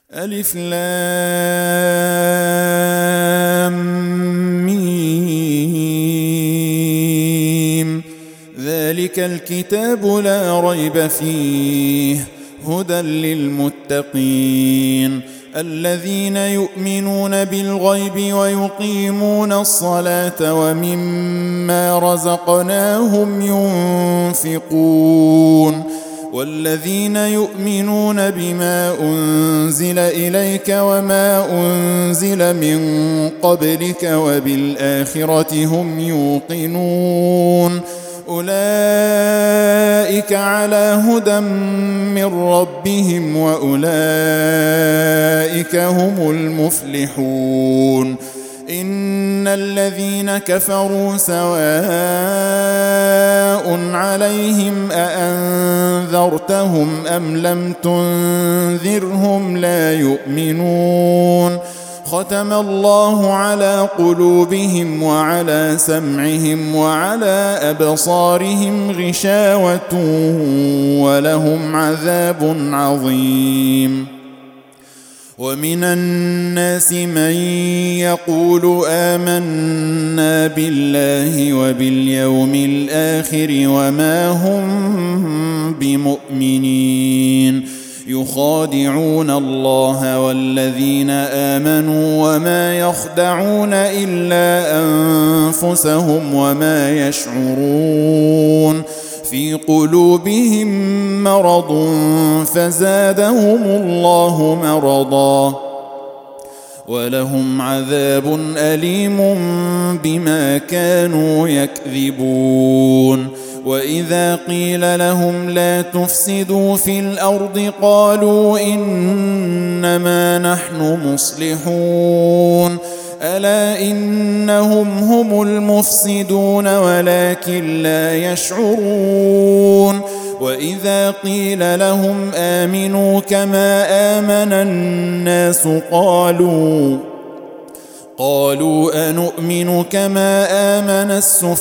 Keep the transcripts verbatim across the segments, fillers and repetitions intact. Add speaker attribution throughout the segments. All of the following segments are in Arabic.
Speaker 1: ألف لام ميم. ذلك الكتاب لا ريب فيه هدى للمتقين الذين يؤمنون بالغيب ويقيمون الصلاة ومما رزقناهم ينفقون والذين يؤمنون بما أنزل إليك وما أنزل من قبلك وبالآخرة هم يوقنون أولئك على هدى من ربهم وأولئك هم المفلحون إن الذين كفروا سواء عليهم أأنذرتهم أم لم تنذرهم لا يؤمنون ختم الله على قلوبهم وعلى سمعهم وعلى أبصارهم غشاوة ولهم عذاب عظيم ومن الناس من يقول آمنا بالله وباليوم الآخر وما هم بمؤمنين يخادعون الله والذين آمنوا وما يخدعون إلا أنفسهم وما يشعرون في قلوبهم مرض فزادهم الله مرضا ولهم عذاب أليم بما كانوا يكذبون وإذا قيل لهم لا تفسدوا في الأرض قالوا إنما نحن مصلحون ألا إنهم هم المفسدون ولكن لا يشعرون وإذا قيل لهم آمنوا كما آمن الناس قالوا قالوا أنؤمن كما آمن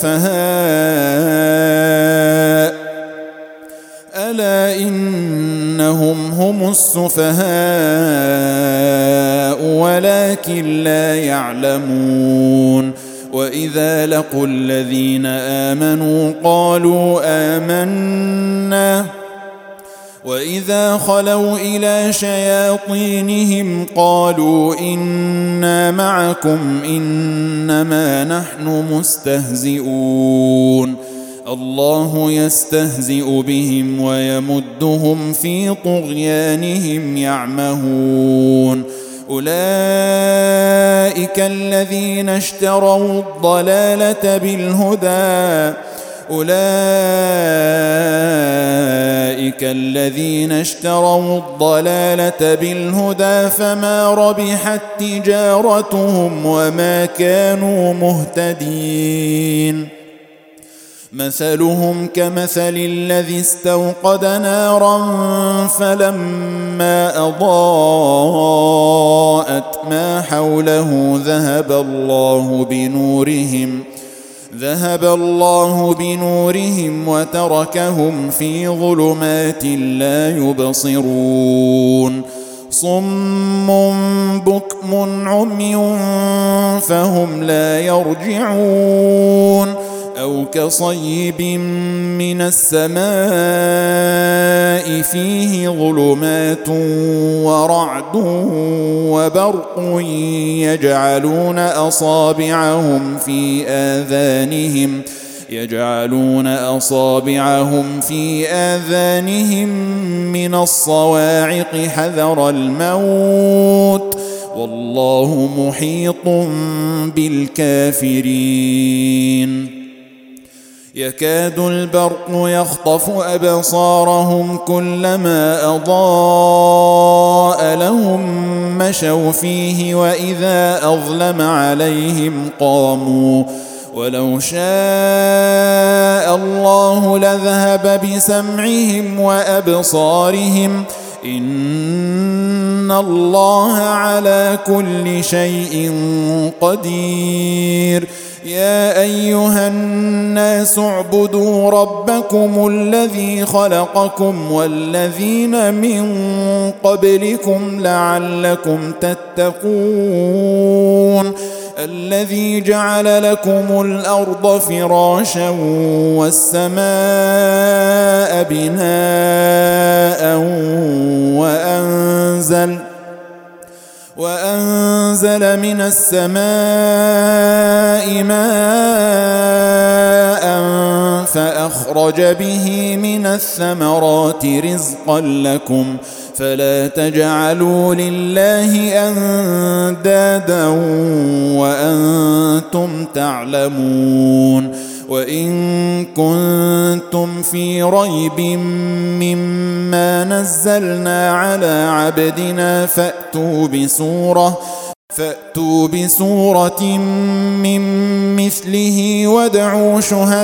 Speaker 1: السفهاء ألا إنهم هم السفهاء ولكن لا يعلمون وإذا لقوا الذين آمنوا قالوا آمنا وإذا خلوا إلى شياطينهم قالوا إنا معكم إنما نحن مستهزئون الله يستهزئ بهم ويمدهم في طغيانهم يعمهون أولئك الذين اشتروا الضلالة بالهدى أولئك الذين اشتروا الضلالة بالهدى فما ربحت تجارتهم وما كانوا مهتدين مثلهم كمثل الذي استوقد نارا فلما أضاءت ما حوله ذهب الله بنورهم ذهب الله بنورهم وتركهم في ظلمات لا يبصرون صم بكم عمي فهم لا يرجعون أو كصيب من السماء فيه ظلمات ورعد وبرق يجعلون أصابعهم في آذانهم يجعلون أصابعهم في آذانهم من الصواعق حذر الموت والله محيط بالكافرين يكاد البرق يخطف أبصارهم كلما أضاء لهم مشوا فيه وإذا أظلم عليهم قاموا ولو شاء الله لذهب بسمعهم وأبصارهم إن الله على كل شيء قدير يا أيها الناس اعبدوا ربكم الذي خلقكم والذين من قبلكم لعلكم تتقون الذي جعل لكم الأرض فراشا والسماء بناء وأنزل وأنزل من السماء ماء فأخرج به من الثمرات رزقا لكم فلا تجعلوا لله أندادا وأنتم تعلمون وإن كنتم في ريب مما نزلنا على عبدنا فأتوا بسورة فأتوا بسورة من مثله وادعوا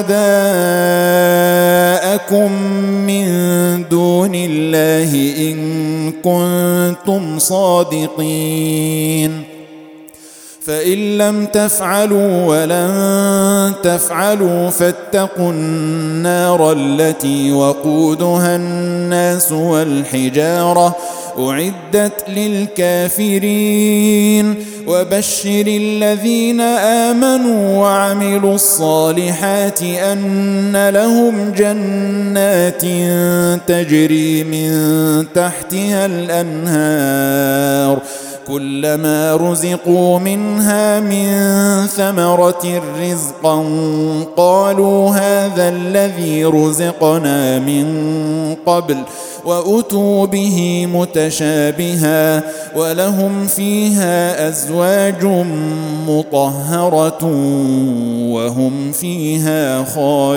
Speaker 1: شهداءكم من دون الله إن كنتم صادقين فإن لم تفعلوا ولن تفعلوا فاتقوا النار التي وقودها الناس والحجارة أعدت للكافرين وبشر الذين آمنوا وعملوا الصالحات أن لهم جنات تجري من تحتها الأنهار كلما رزقوا منها من ثمرة رزقا قالوا هذا الذي رزقنا من قبل وأتوا به متشابها ولهم فيها أزواج مطهرة وهم فيها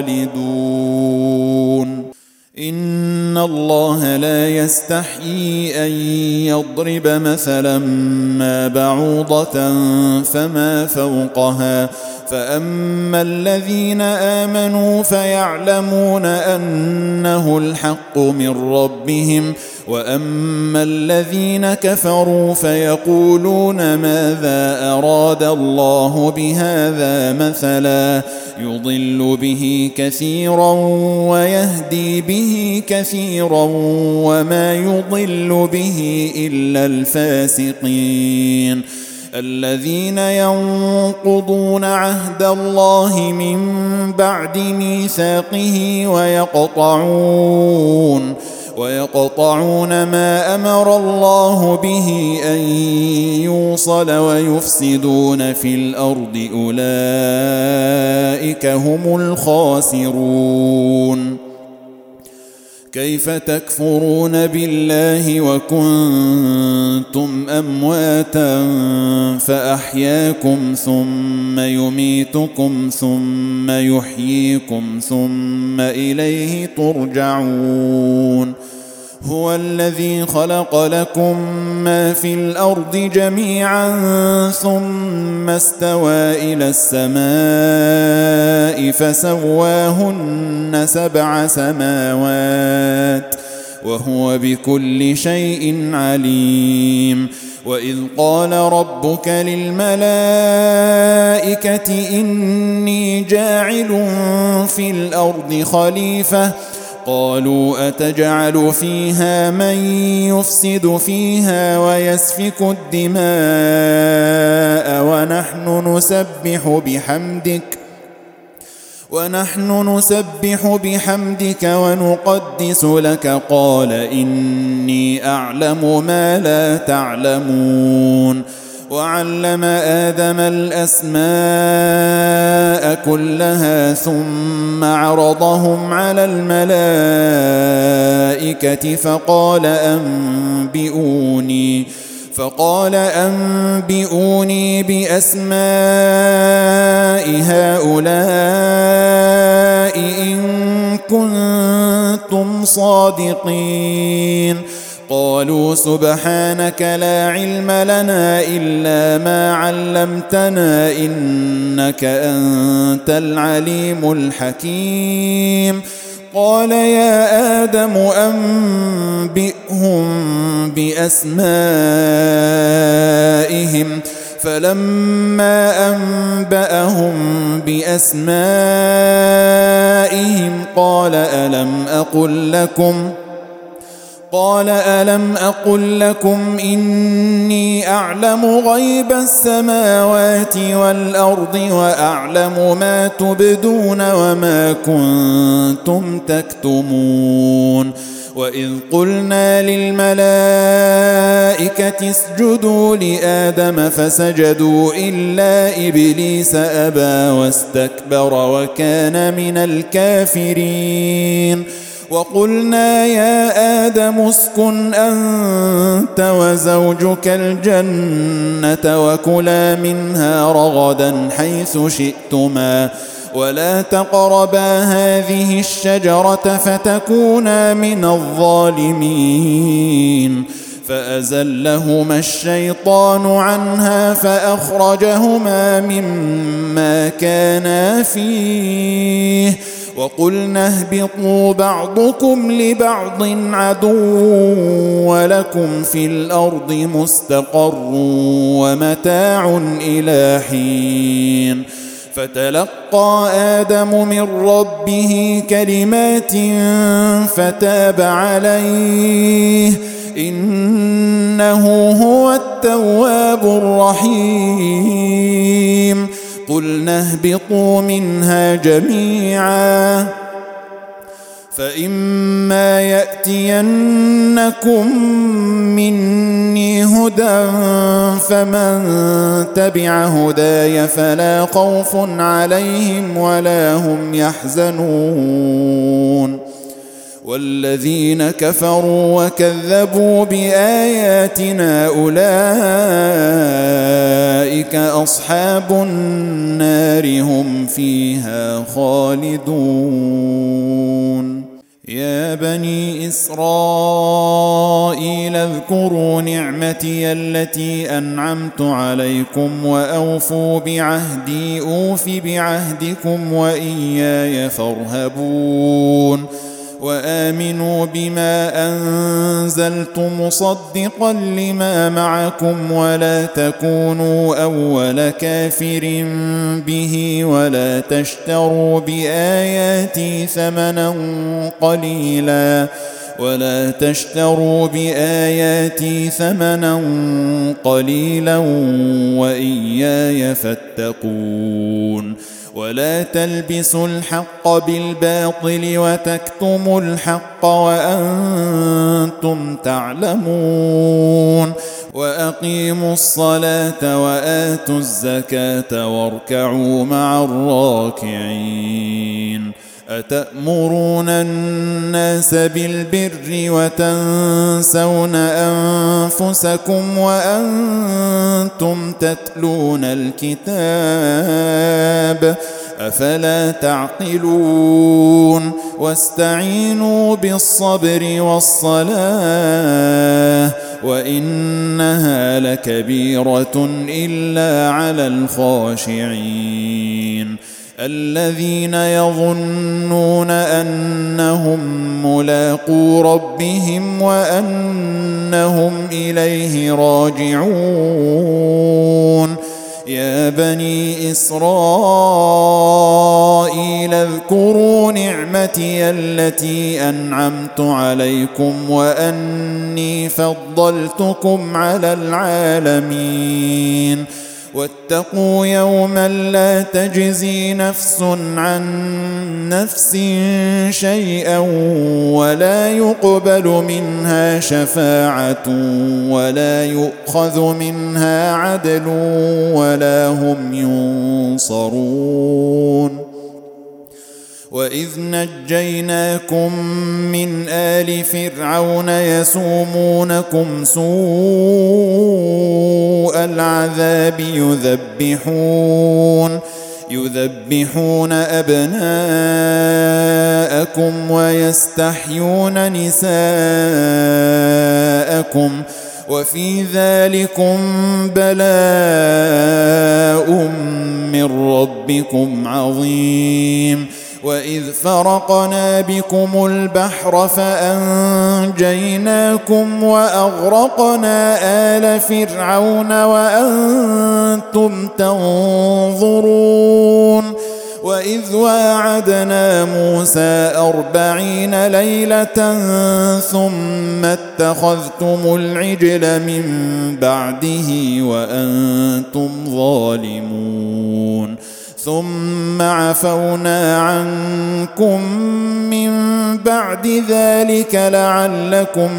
Speaker 1: خالدون إن الله لا يستحيي أن يضرب مثلا ما بعوضة فما فوقها فأما الذين آمنوا فيعلمون أنه الحق من ربهم وأما الذين كفروا فيقولون ماذا أراد الله بهذا مثلا يضل به كثيرا ويهدي به كثيرا وما يضل به إلا الفاسقين الذين ينقضون عهد الله من بعد ميثاقه ويقطعون ويقطعون ما أمر الله به أن يوصل ويفسدون في الأرض أولئك هم الخاسرون كيف تكفرون بالله وكنتم أمواتا فأحياكم ثم يميتكم ثم يحييكم ثم إليه ترجعون هو الذي خلق لكم ما في الأرض جميعا ثم استوى إلى السماء فسواهن سبع سماوات وهو بكل شيء عليم وإذ قال ربك للملائكة إني جاعل في الأرض خليفة قالوا أتجعل فيها من يفسد فيها ويسفك الدماء ونحن نسبح بحمدك ونحن نسبح بحمدك ونقدس لك قال إني أعلم ما لا تعلمون وعلم آدم الأسماء كلها ثم عرضهم على الملائكة فقال أنبئوني فقال أنبئوني بأسماء هؤلاء إن كنتم صادقين قالوا سبحانك لا علم لنا إلا ما علمتنا إنك أنت العليم الحكيم قال يا آدم أنبئهم بأسمائهم فلما أنبأهم بأسمائهم قال ألم أقل لكم قال ألم أقل لكم إني أعلم غيب السماوات والأرض وأعلم ما تبدون وما كنتم تكتمون وإذ قلنا للملائكة اسجدوا لآدم فسجدوا إلا إبليس أبى واستكبر وكان من الكافرين وقلنا يا آدم اسكن أنت وزوجك الجنة وكلا منها رغدا حيث شئتما ولا تقربا هذه الشجرة فتكونا من الظالمين فأزلهما الشيطان عنها فأخرجهما مما كانا فيه وقلنا اهبطوا بعضكم لبعض عدو ولكم في الأرض مستقر ومتاع إلى حين فتلقى آدم من ربه كلمات فتاب عليه إنه هو التواب الرحيم قلنا اهبطوا منها جميعا فإما يأتينكم مني هدى فمن تبع هداي فلا خوف عليهم ولا هم يحزنون والذين كفروا وكذبوا بآياتنا أولئك أصحاب النار هم فيها خالدون يا بني إسرائيل اذكروا نعمتي التي أنعمت عليكم وأوفوا بعهدي أوف بعهدكم وإياي فارهبون وآمنوا بما أنزلت مصدقا لما معكم ولا تكونوا أول كافر به ولا تشتروا بآياتي ثمنا قليلا ولا تشتروا بآياتي ثمنا قليلا وإياي فاتقون ولا تلبسوا الحق بالباطل وتكتموا الحق وأنتم تعلمون وأقيموا الصلاة وآتوا الزكاة واركعوا مع الراكعين أتأمرون الناس بالبر وتنسون أنفسكم وأنتم تتلون الكتاب أفلا تعقلون واستعينوا بالصبر والصلاة وإنها لكبيرة إلا على الخاشعين الذين يظنون أنهم ملاقو ربهم وأنهم إليه راجعون يا بني إسرائيل اذكروا نعمتي التي أنعمت عليكم وأني فضلتكم على العالمين واتقوا يوما لا تجزي نفس عن نفس شيئا ولا يقبل منها شفاعة ولا يؤخذ منها عدل ولا هم ينصرون وإذ نجيناكم من آل فرعون يسومونكم سوء العذاب يذبحون يذبحون أبناءكم ويستحيون نساءكم وفي ذلكم بلاء من ربكم عظيم وإذ فرقنا بكم البحر فأنجيناكم وأغرقنا آل فرعون وأنتم تنظرون وإذ واعدنا موسى أربعين ليلة ثم اتخذتم العجل من بعده وأنتم ظالمون ثم عفونا عنكم من بعد ذلك لعلكم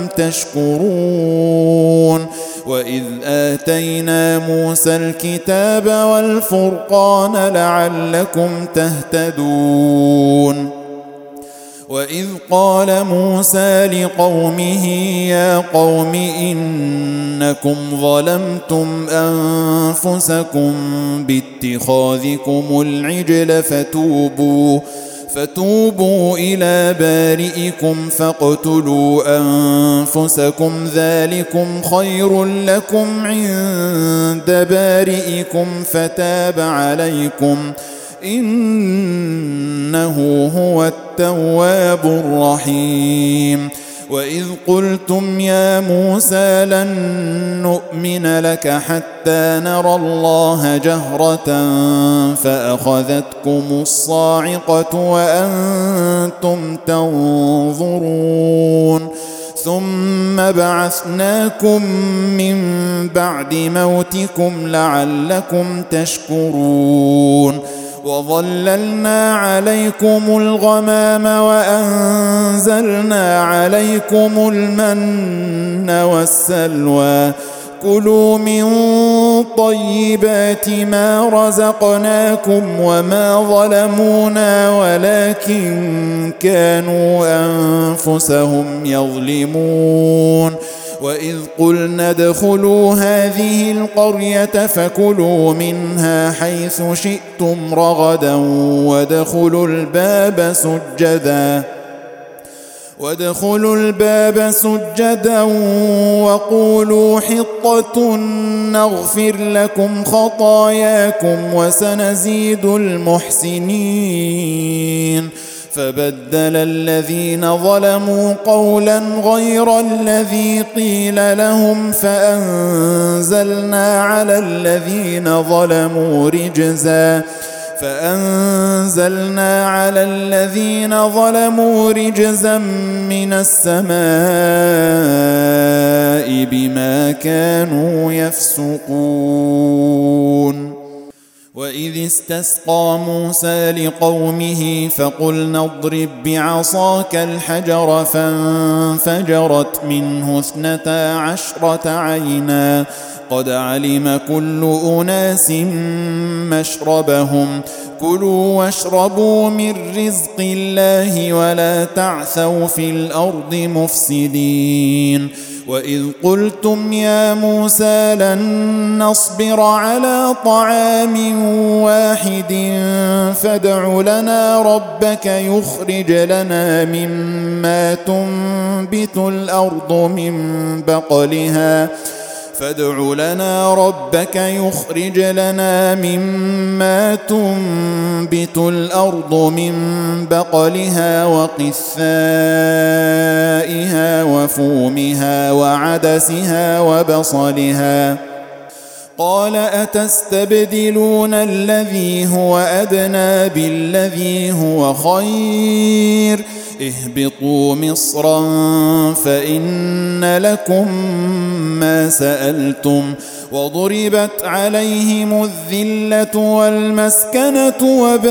Speaker 1: تشكرون وإذ آتينا موسى الكتاب والفرقان لعلكم تهتدون وإذ قال موسى لقومه يا قوم إنكم ظلمتم أنفسكم باتخاذكم العجل فتوبوا فتوبوا إلى بارئكم فاقتلوا أنفسكم ذلكم خير لكم عند بارئكم فتاب عليكم إنه هو التواب الرحيم وإذ قلتم يا موسى لن نؤمن لك حتى نرى الله جهرة فأخذتكم الصاعقة وأنتم تنظرون ثم بعثناكم من بعد موتكم لعلكم تشكرون وظللنا عليكم الغمام وأنزلنا عليكم المن والسلوى كلوا من طيبات ما رزقناكم وما ظلمونا ولكن كانوا أنفسهم يظلمون وإذ قلنا ادخلوا هذه القرية فكلوا منها حيث شئتم رغدا وادخلوا الباب سجدا وادخلوا الباب سجدا وقولوا حطة نغفر لكم خطاياكم وسنزيد المحسنين فبدل الذين ظلموا قولا غير الذي قيل لهم فأنزلنا على الذين ظلموا رجزا فأنزلنا على الذين ظلموا رجزا من السماء بما كانوا يفسقون وإذ استسقى موسى لقومه فقلنا اضرب بعصاك الحجر فانفجرت منه اثنتا عشرة عينا قد علم كل أناس مشربهم كلوا واشربوا من رزق الله ولا تعثوا في الأرض مفسدين وإذ قلتم يا موسى لن نصبر على طعام واحد فادع لنا ربك يخرج لنا مما تنبت الأرض من بقلها فادع لنا ربك يخرج لنا مما تنبت الأرض من بقلها وقثائها وفومها وعدسها وبصلها قال أتستبدلون الذي هو أدنى بالذي هو خير اهبطوا مصرا فإن لكم ما سألتم وضربت عليهم الذلة والمسكنة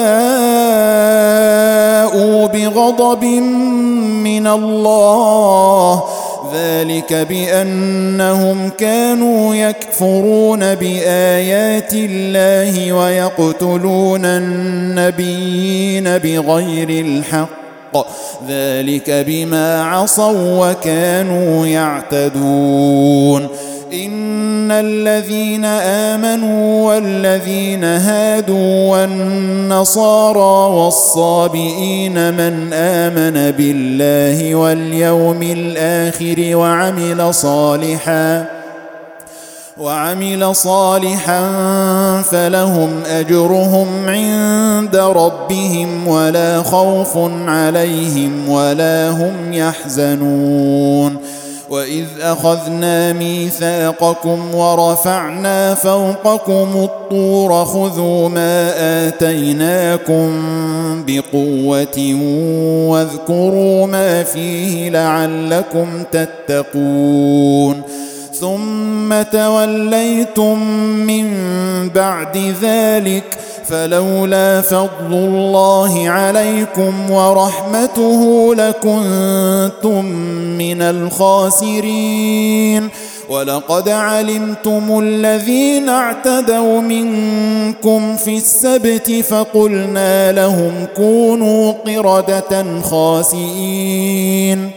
Speaker 1: وباءوا بغضب من الله ذلك بأنهم كانوا يكفرون بآيات الله ويقتلون النبيين بغير الحق ذلك بما عصوا وكانوا يعتدون إن الذين آمنوا والذين هادوا والنصارى والصابئين من آمن بالله واليوم الآخر وعمل صالحا وعمل صالحا فلهم أجرهم عند ربهم ولا خوف عليهم ولا هم يحزنون. وإذ أخذنا ميثاقكم ورفعنا فوقكم الطور خذوا ما آتيناكم بقوة واذكروا ما فيه لعلكم تتقون. ثم توليتم من بعد ذلك فلولا فضل الله عليكم ورحمته لكنتم من الخاسرين. ولقد علمتم الذين اعتدوا منكم في السبت فقلنا لهم كونوا قردة خاسئين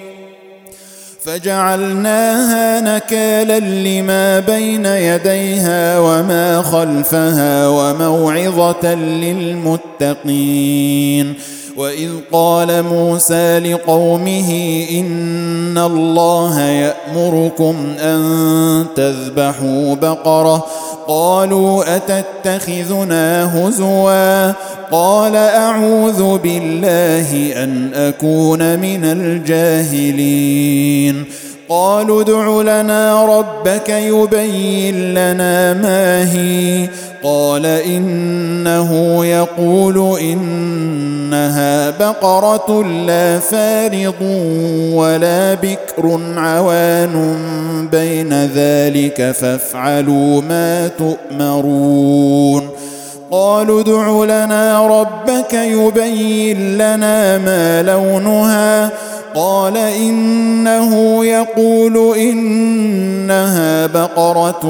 Speaker 1: فجعلناها نكالا لما بين يديها وما خلفها وموعظة للمتقين. وإذ قال موسى لقومه إن الله يأمركم أن تذبحوا بقرة قالوا أتتخذنا هزوا قال أعوذ بالله أن أكون من الجاهلين. قالوا ادع لنا ربك يبين لنا ما هي قال إنه يقول إنها بقرة لا فارض ولا بكر عوان بين ذلك فافعلوا ما تؤمرون. قالوا ادع لنا ربك يبين لنا ما لونها قال إنه يقول إنها بقرة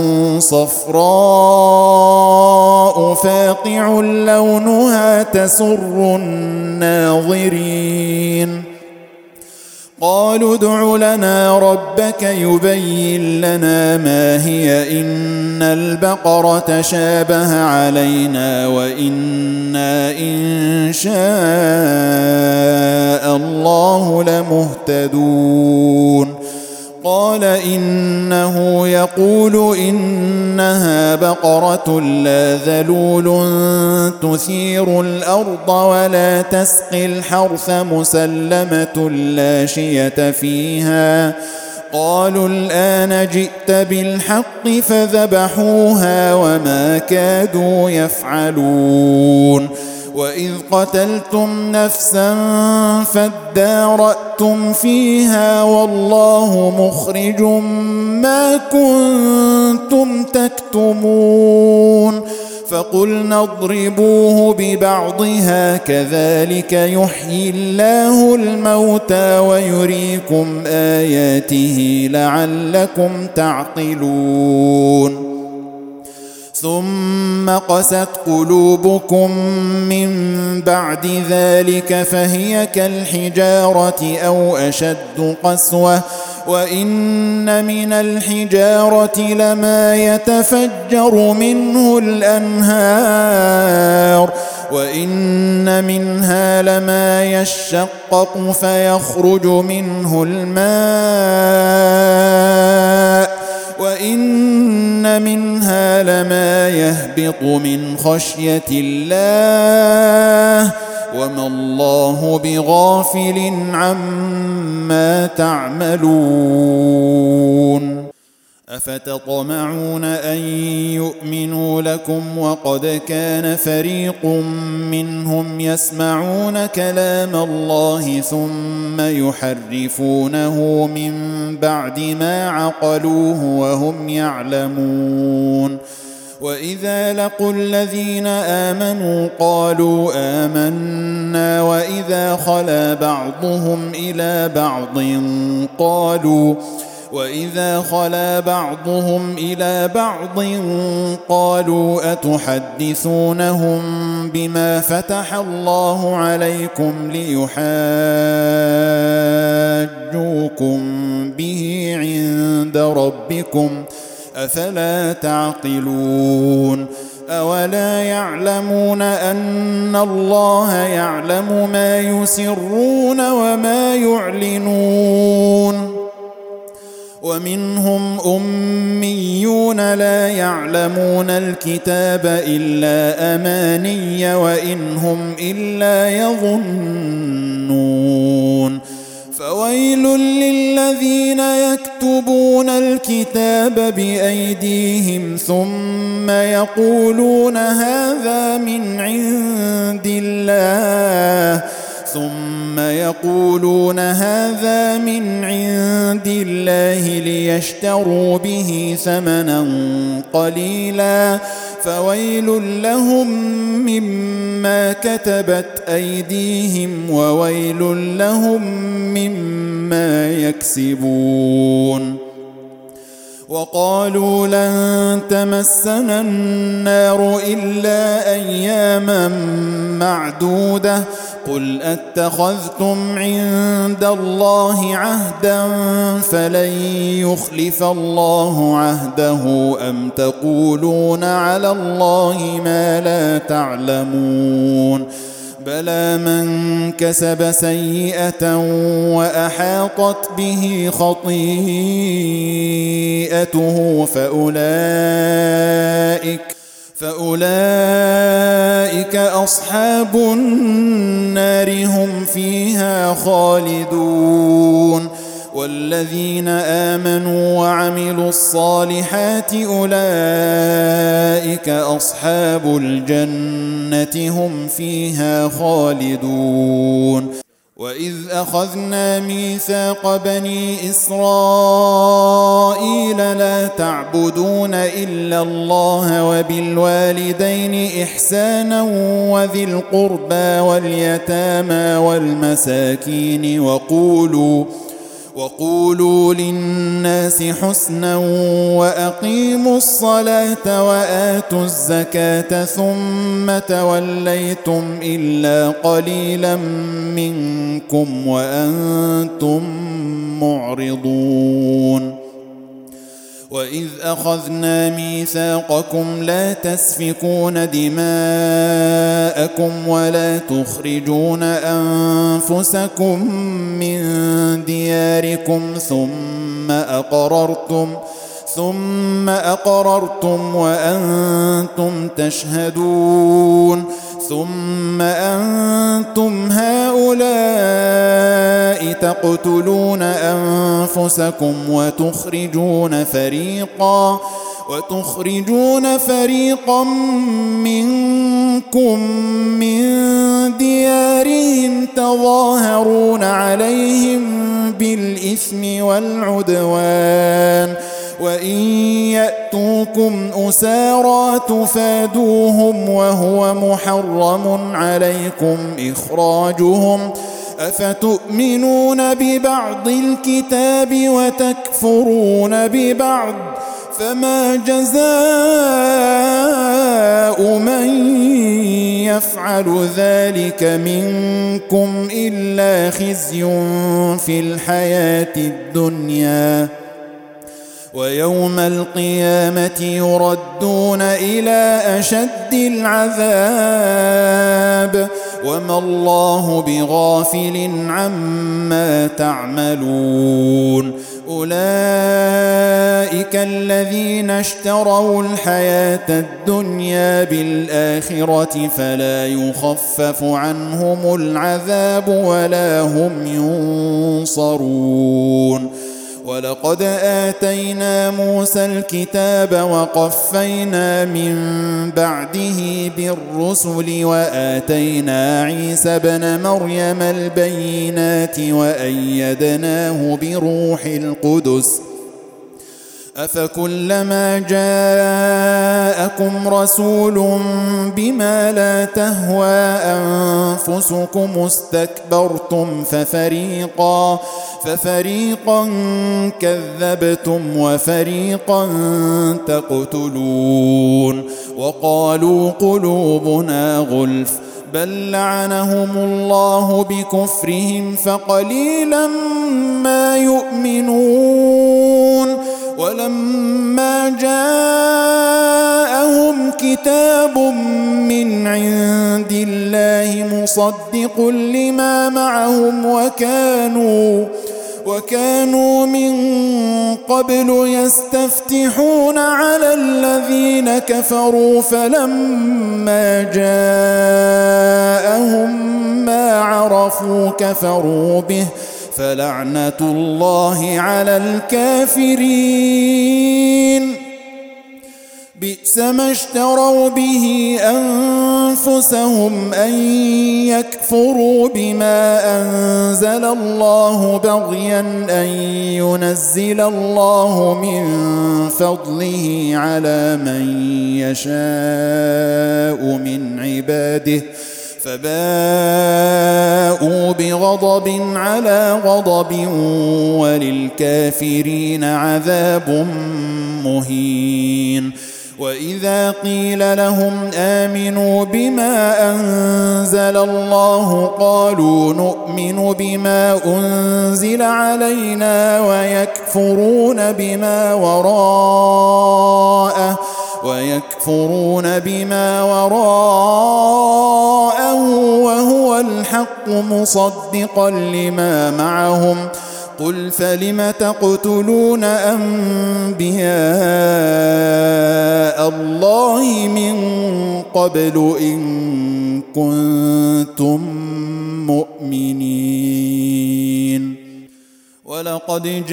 Speaker 1: صفراء فاقع لونها تسر الناظرين. قالوا ادع لنا ربك يبين لنا ما هي إن البقرة شابه علينا وإنا إن شاء الله لمهتدون. قال إنه يقول إنها بقرة لا ذلول تثير الأرض ولا تسقي الحرث مسلمة لا شية فيها. قالوا الآن جئت بالحق فذبحوها وما كادوا يفعلون. وإذ قتلتم نفسا فادارأتم فيها والله مخرج ما كنتم تكتمون. فقلنا اضربوه ببعضها كذلك يحيي الله الموتى ويريكم آياته لعلكم تعقلون. ثم قست قلوبكم من بعد ذلك فهي كالحجارة أو أشد قسوة وإن من الحجارة لما يتفجر منه الأنهار وإن منها لما يشقق فيخرج منه الماء وإن منها لما يهبط من خشية الله وما الله بغافل عما تعملون. أفتطمعون أن يؤمنوا لكم وقد كان فريق منهم يسمعون كلام الله ثم يحرفونه من بعد ما عقلوه وهم يعلمون. وإذا لقوا الذين آمنوا قالوا آمنا وإذا خلا بعضهم إلى بعض قالوا وإذا خلا بعضهم إلى بعض قالوا أتحدثونهم بما فتح الله عليكم ليحاجوكم به عند ربكم أفلا تعقلون. أولا يعلمون أن الله يعلم ما يسرون وما يعلنون ومنهم أميون لا يعلمون الكتاب إلا أماني وإن هم إلا يظنون فويل للذين يكتبون الكتاب بأيديهم ثم يقولون هذا من عند الله ثم يقولون هذا من عند الله ليشتروا به ثمنا قليلا فويل لهم مما كتبت أيديهم وويل لهم مما يكسبون وقالوا لن تمسنا النار إلا أياما معدودة قل أتخذتم عند الله عهدا فلن يخلف الله عهده أم تقولون على الله ما لا تعلمون بلى من كسب سيئة وأحاطت به خطيئته فأولئك فأولئك أصحاب النار هم فيها خالدون والذين آمنوا وعملوا الصالحات أولئك أصحاب الجنة هم فيها خالدون وإذ أخذنا ميثاق بني إسرائيل لا تعبدون إلا الله وبالوالدين إحسانا وذي القربى واليتامى والمساكين وقولوا وقولوا للناس حسنا وأقيموا الصلاة وآتوا الزكاة ثم توليتم إلا قليلا منكم وأنتم معرضون وإذ أخذنا ميثاقكم لا تسفكون دماءكم ولا تخرجون أنفسكم من دياركم ثم أقررتم ثم أقررتم وأنتم تشهدون ثم أنتم هؤلاء تقتلون أنفسكم وتخرجون فريقا وتخرجون فريقا منكم من ديارهم تظاهرون عليهم بالإثم والعدوان وإن يأتوكم أسارى تفادوهم وهو محرم عليكم إخراجهم أفتؤمنون ببعض الكتاب وتكفرون ببعض فما جزاء من يفعل ذلك منكم إلا خزي في الحياة الدنيا ويوم القيامة يردون إلى أشد العذاب وما الله بغافل عما تعملون أولئك الذين اشتروا الحياة الدنيا بالآخرة فلا يخفف عنهم العذاب ولا هم ينصرون ولقد آتينا موسى الكتاب وقفينا من بعده بالرسل وآتينا عيسى ابن مريم البينات وأيدناه بروح القدس أفكلما جاءكم رسول بما لا تهوى أنفسكم استكبرتم ففريقا ففريقا كذبتم وفريقا تقتلون وقالوا قلوبنا غلف بل لعنهم الله بكفرهم فقليلا ما يؤمنون ولما جاءهم كتاب من عند الله مصدق لما معهم وكانوا وكانوا من قبل يستفتحون على الذين كفروا فلما جاءهم ما عرفوا كفروا به فلعنة الله على الكافرين بئس ما اشتروا به أنفسهم أن يكفروا بما أنزل الله بغيا أن ينزل الله من فضله على من يشاء من عباده فباءوا بغضب على غضب وللكافرين عذاب مهين وإذا قيل لهم آمنوا بما أنزل الله قالوا نؤمن بما أنزل علينا ويكفرون بما وراءه ويكفرون بما وراءه وهو الحق مصدقا لما معهم قل فلم تقتلون أنبياء الله من قبل إن كنتم مؤمنين ولقد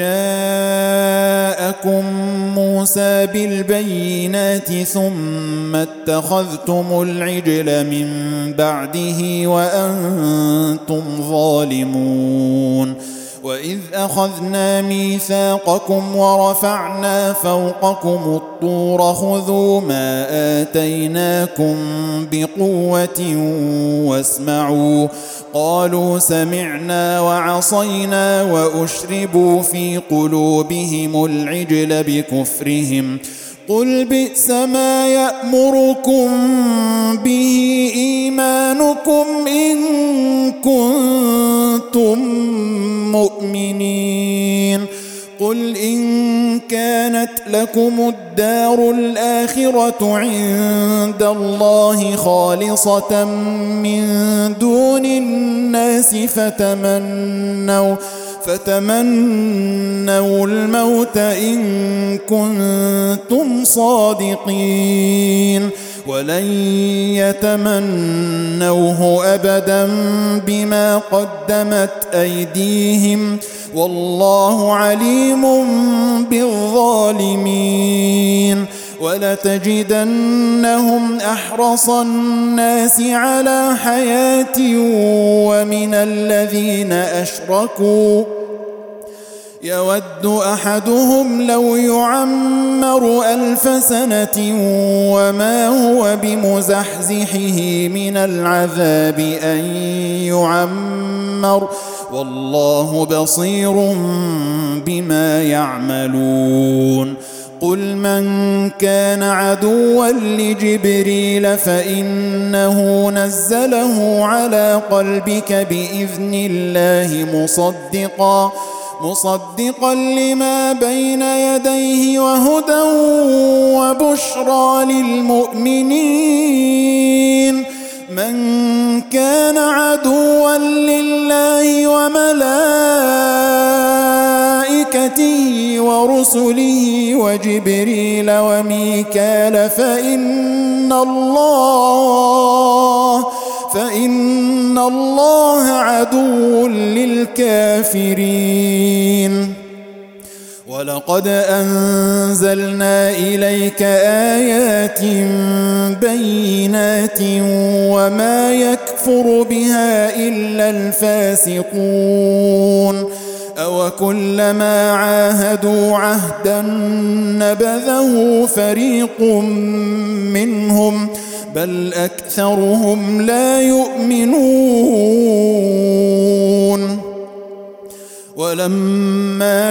Speaker 1: جاءكم موسى بالبينات ثم اتخذتم العجل من بعده وأنتم ظالمون وإذ أخذنا ميثاقكم ورفعنا فوقكم الطور خذوا ما آتيناكم بقوة واسمعوا قالوا سمعنا وعصينا وأشربوا في قلوبهم العجل بكفرهم قل بئس ما يأمركم به إيمانكم إن كنتم مؤمنين قل إن كانت لكم الدار الآخرة عند الله خالصة من دون الناس فتمنوا فتمنوا الموت إن كنتم صادقين ولن يتمنوه أبدا بما قدمت أيديهم والله عليم بالظالمين ولتجدنهم أحرص الناس على حياة ومن الذين أشركوا يود أحدهم لو يعمر ألف سنة وما هو بمزحزحه من العذاب أن يعمر والله بصير بما يعملون قل من كان عدوا لجبريل فإنه نزله على قلبك بإذن الله مصدقا مصدقا لما بين يديه وهدى وبشرى للمؤمنين من كان عدوا لله وملائكته ورسله وجبريل وميكال فإن الله فإن الله عدو للكافرين ولقد أنزلنا إليك آيات بينات وما يكفر بها إلا الفاسقون أوكلما عاهدوا عهدا نبذه فريق منهم بل أكثرهم لا يؤمنون ولما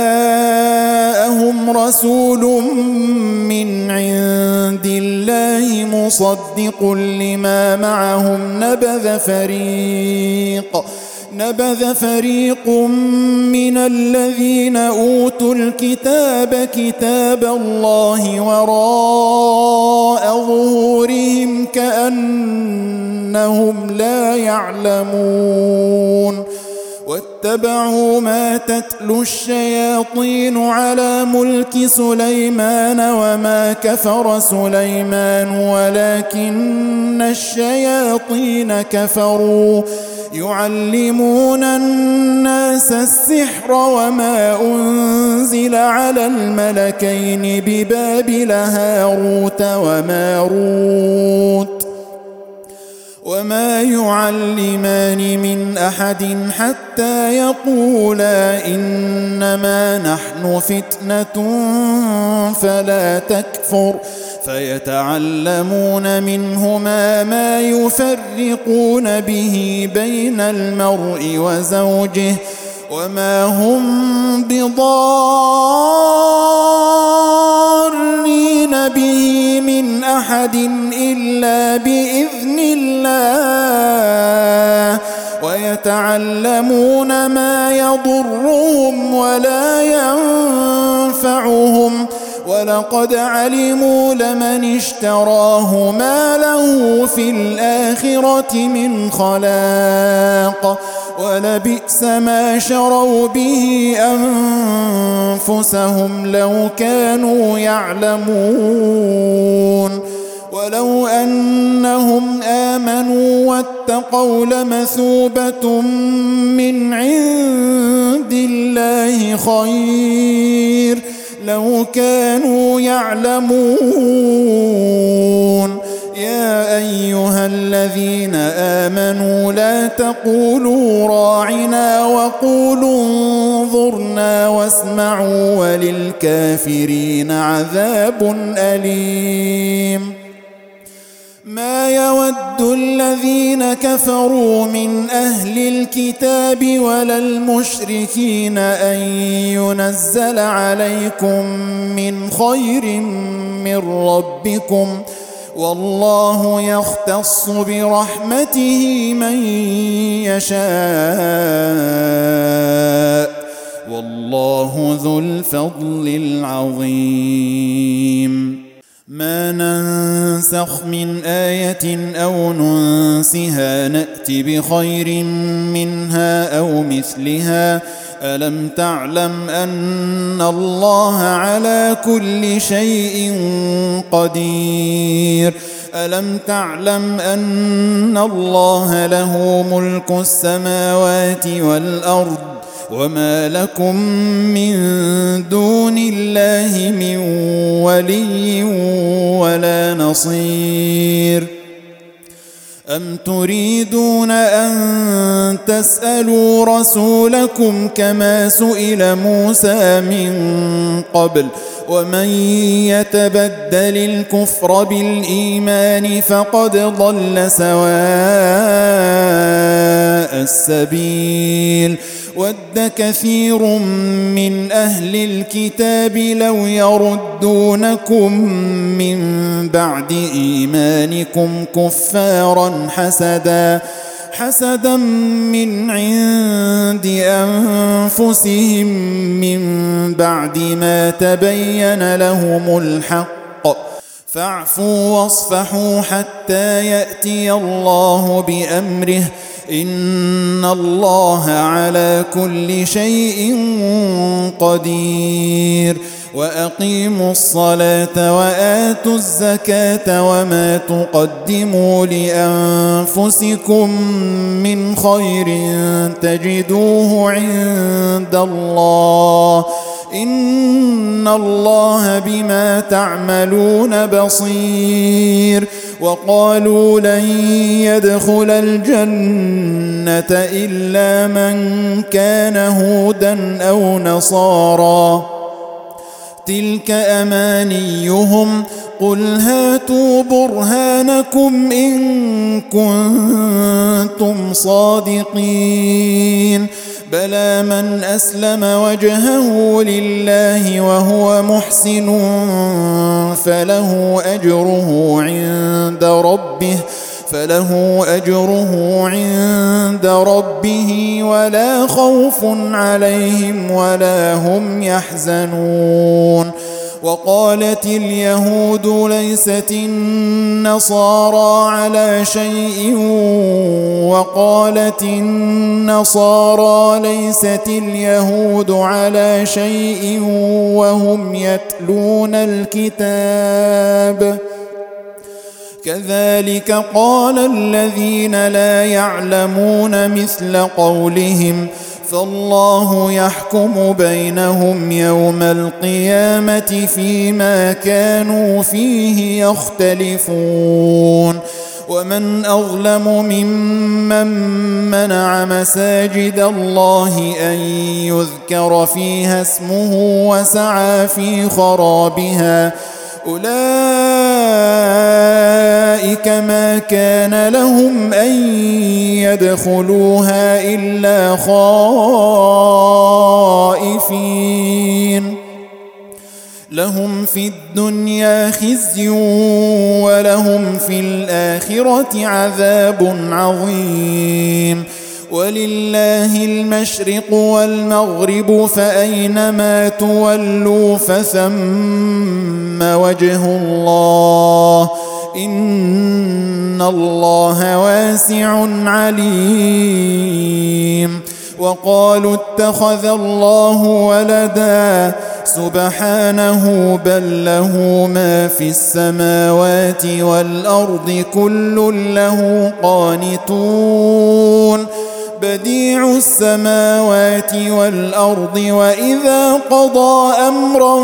Speaker 1: جاءهم رسول من عند الله مصدق لما معهم نبذ فريق نبذ فريق من الذين أوتوا الكتاب كتاب الله وراء ظهورهم كأنهم لا يعلمون واتبعوا ما تتلو الشياطين على ملك سليمان وما كفر سليمان ولكن الشياطين كفروا يعلمون الناس السحر وما أنزل على الملكين ببابل هاروت وماروت وما يعلمان من أحد حتى يقولا إنما نحن فتنة فلا تكفر فيتعلمون منهما ما يفرقون به بين المرء وزوجه وما هم بضارين به من أحد إلا بإذن الله ويتعلمون ما يضرهم ولا ينفعهم ولقد علموا لمن اشتراه ما له في الآخرة من خلاق ولبئس ما شروا به أنفسهم لو كانوا يعلمون ولو أنهم آمنوا واتقوا لمثوبة من عند الله خير لو كانوا يعلمون يا أيها الذين آمنوا لا تقولوا راعنا وقولوا انظرنا واسمعوا وللكافرين عذاب أليم ما يود الذين كفروا من أهل الكتاب ولا المشركين أن ينزل عليكم من خير من ربكم والله يختص برحمته من يشاء والله ذو الفضل العظيم ما ننسخ من آية أو ننسها نأت بخير منها أو مثلها ألم تعلم أن الله على كل شيء قدير ألم تعلم أن الله له ملك السماوات والأرض وما لكم من دون الله من ولي ولا نصير أم تريدون أن تسألوا رسولكم كما سئل موسى من قبل ومن يتبدل الكفر بالإيمان فقد ضل سواء السبيل ود كثير من أهل الكتاب لو يردونكم من بعد إيمانكم كفارا حسدا حسدا من عند أنفسهم من بعد ما تبين لهم الحق فاعفوا واصفحوا حتى يأتي الله بأمره إن الله على كل شيء قدير وأقيموا الصلاة وآتوا الزكاة وما تقدموا لأنفسكم من خير تجدوه عند الله إن الله بما تعملون بصير وقالوا لن يدخل الجنة إلا من كان هودا أو نصارى تلك أمانيهم قل هاتوا برهانكم إن كنتم صادقين بلى من أسلم وجهه لله وهو محسن فله أجره عند ربه فله أجره عند ربه ولا خوف عليهم ولا هم يحزنون وقالت اليهود ليست النصارى على شيء وقالت النصارى ليست اليهود على شيء وهم يتلون الكتاب كذلك قال الذين لا يعلمون مثل قولهم فالله يحكم بينهم يوم القيامة فيما كانوا فيه يختلفون ومن أظلم ممن منع مساجد الله أن يذكر فيها اسمه وسعى في خرابها أولئك ما كان لهم أن يدخلوها إلا خائفين لهم في الدنيا خزي ولهم في الآخرة عذاب عظيم ولله المشرق والمغرب فأينما تولوا فثم وجه الله إن الله واسع عليم وقالوا اتخذ الله ولدا سبحانه بل له ما في السماوات والأرض كل له قانتون بديع السماوات والأرض وإذا قضى أمرا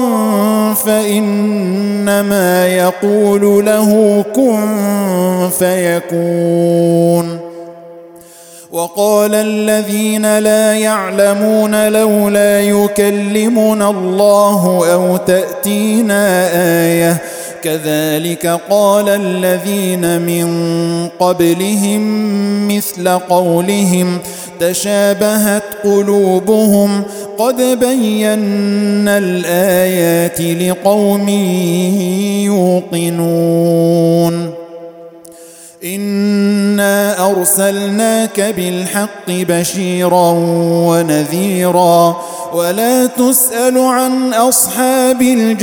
Speaker 1: فإنما يقول له كن فيكون وقال الذين لا يعلمون لولا يكلمنا الله أو تأتينا آية كذلك قال الذين من قبلهم مثل قولهم تشابهت قلوبهم قد بينا الآيات لقوم يوقنون إنا أرسلناك بالحق بشيرا ونذيرا ولا تسأل عن أصحاب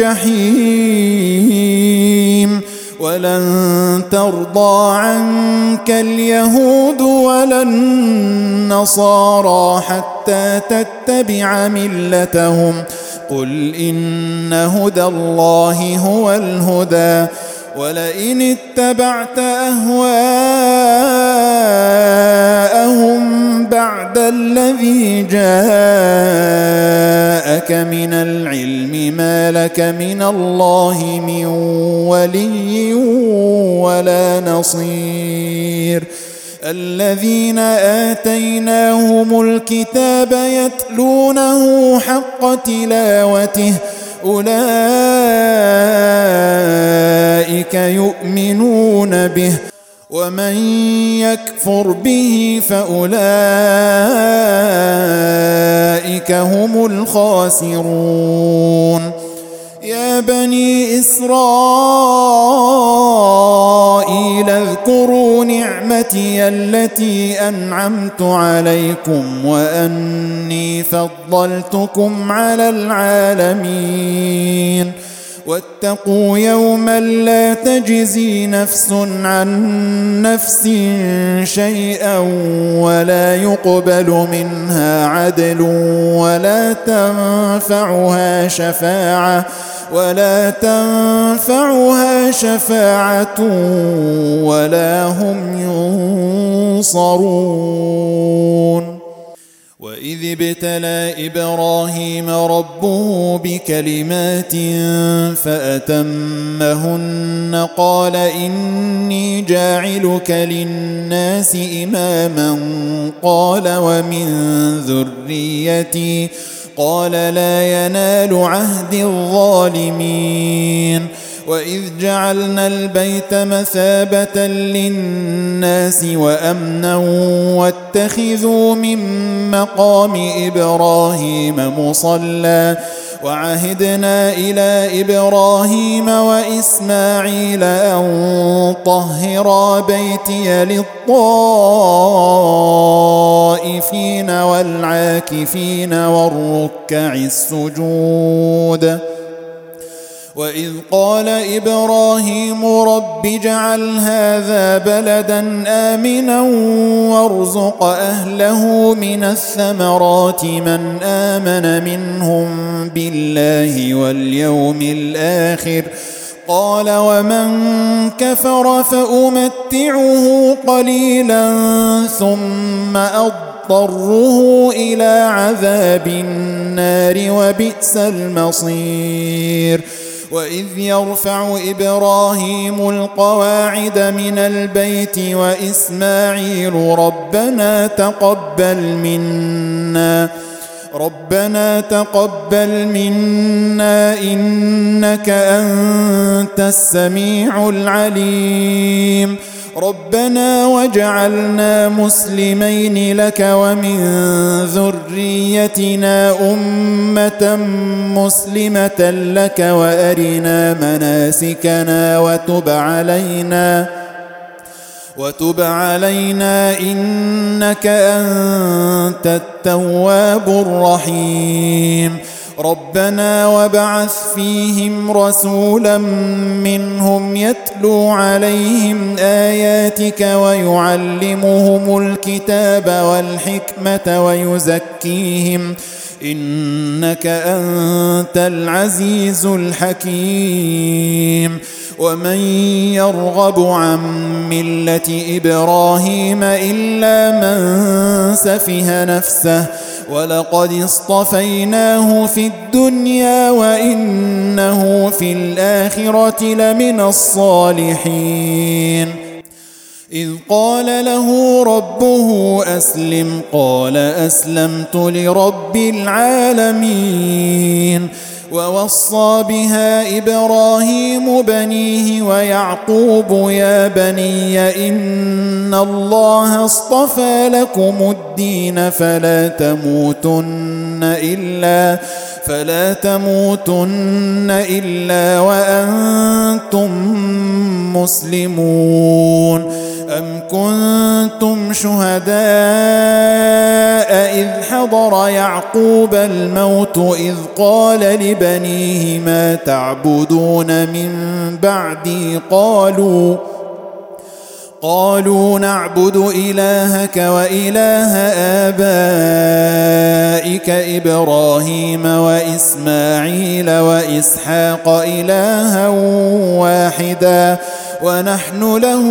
Speaker 1: الجحيم ولن ترضى عنك اليهود ولا النصارى حتى تتبع ملتهم قل إن هدى الله هو الهدى ولئن اتبعت أهواءهم بعد الذي جاءك من العلم ما لك من الله من ولي ولا نصير الذين آتيناهم الكتاب يتلونه حق تلاوته أولئك يؤمنون به ومن يكفر به فأولئك هم الخاسرون يا بني إسرائيل اذكروا نعمتي التي أنعمت عليكم وأني فضلتكم على العالمين واتقوا يوما لا تجزي نفس عن نفس شيئا ولا يقبل منها عدل ولا تنفعها شفاعة ولا تنفعها شفاعة ولا هم ينصرون وإذ ابتلى إبراهيم ربه بكلمات فأتمهن قال إني جاعلك للناس إماما قال ومن ذريتي قال لا ينال عهد الظالمين وإذ جعلنا البيت مثابة للناس وأمنا واتخذوا من مقام إبراهيم مصلى وعهدنا إلى إبراهيم وإسماعيل أن طهرا بيتي للطائفين والعاكفين والركع السجود وإذ قال إبراهيم رب اجعل هذا بلدا آمنا وارزق أهله من الثمرات من آمن منهم بالله واليوم الآخر قال ومن كفر فأمتعه قليلا ثم أضطره إلى عذاب النار وبئس المصير وإذ يرفع إبراهيم القواعد من البيت وإسماعيل ربنا تقبل منا ربنا تقبل منا إنك أنت السميع العليم ربنا واجعلنا مسلمين لك ومن ذريتنا أمة مسلمة لك وأرنا مناسكنا وتب علينا وتب علينا إنك أنت التواب الرحيم ربنا وابعث فيهم رسولا منهم يتلو عليهم آياتك ويعلمهم الكتاب والحكمة ويزكيهم إنك أنت العزيز الحكيم ومن يرغب عن ملة إبراهيم إلا من سفه نفسه ولقد اصطفيناه في الدنيا وإنه في الآخرة لمن الصالحين إذ قال له ربه أسلم قال أسلمت لرب العالمين ووصى بها إبراهيم بنيه ويعقوب يا بني إن الله اصطفى لكم الدين فلا تموتن إلا فلا تموتن إلا وأنتم مسلمون أم كنتم شهداء إذ حضر يعقوب الموت إذ قال لبنيه ما تعبدون من بعدي قالوا قالوا نعبد إلهك وإله آبائك إبراهيم وإسماعيل وإسحاق إلها واحدا ونحن له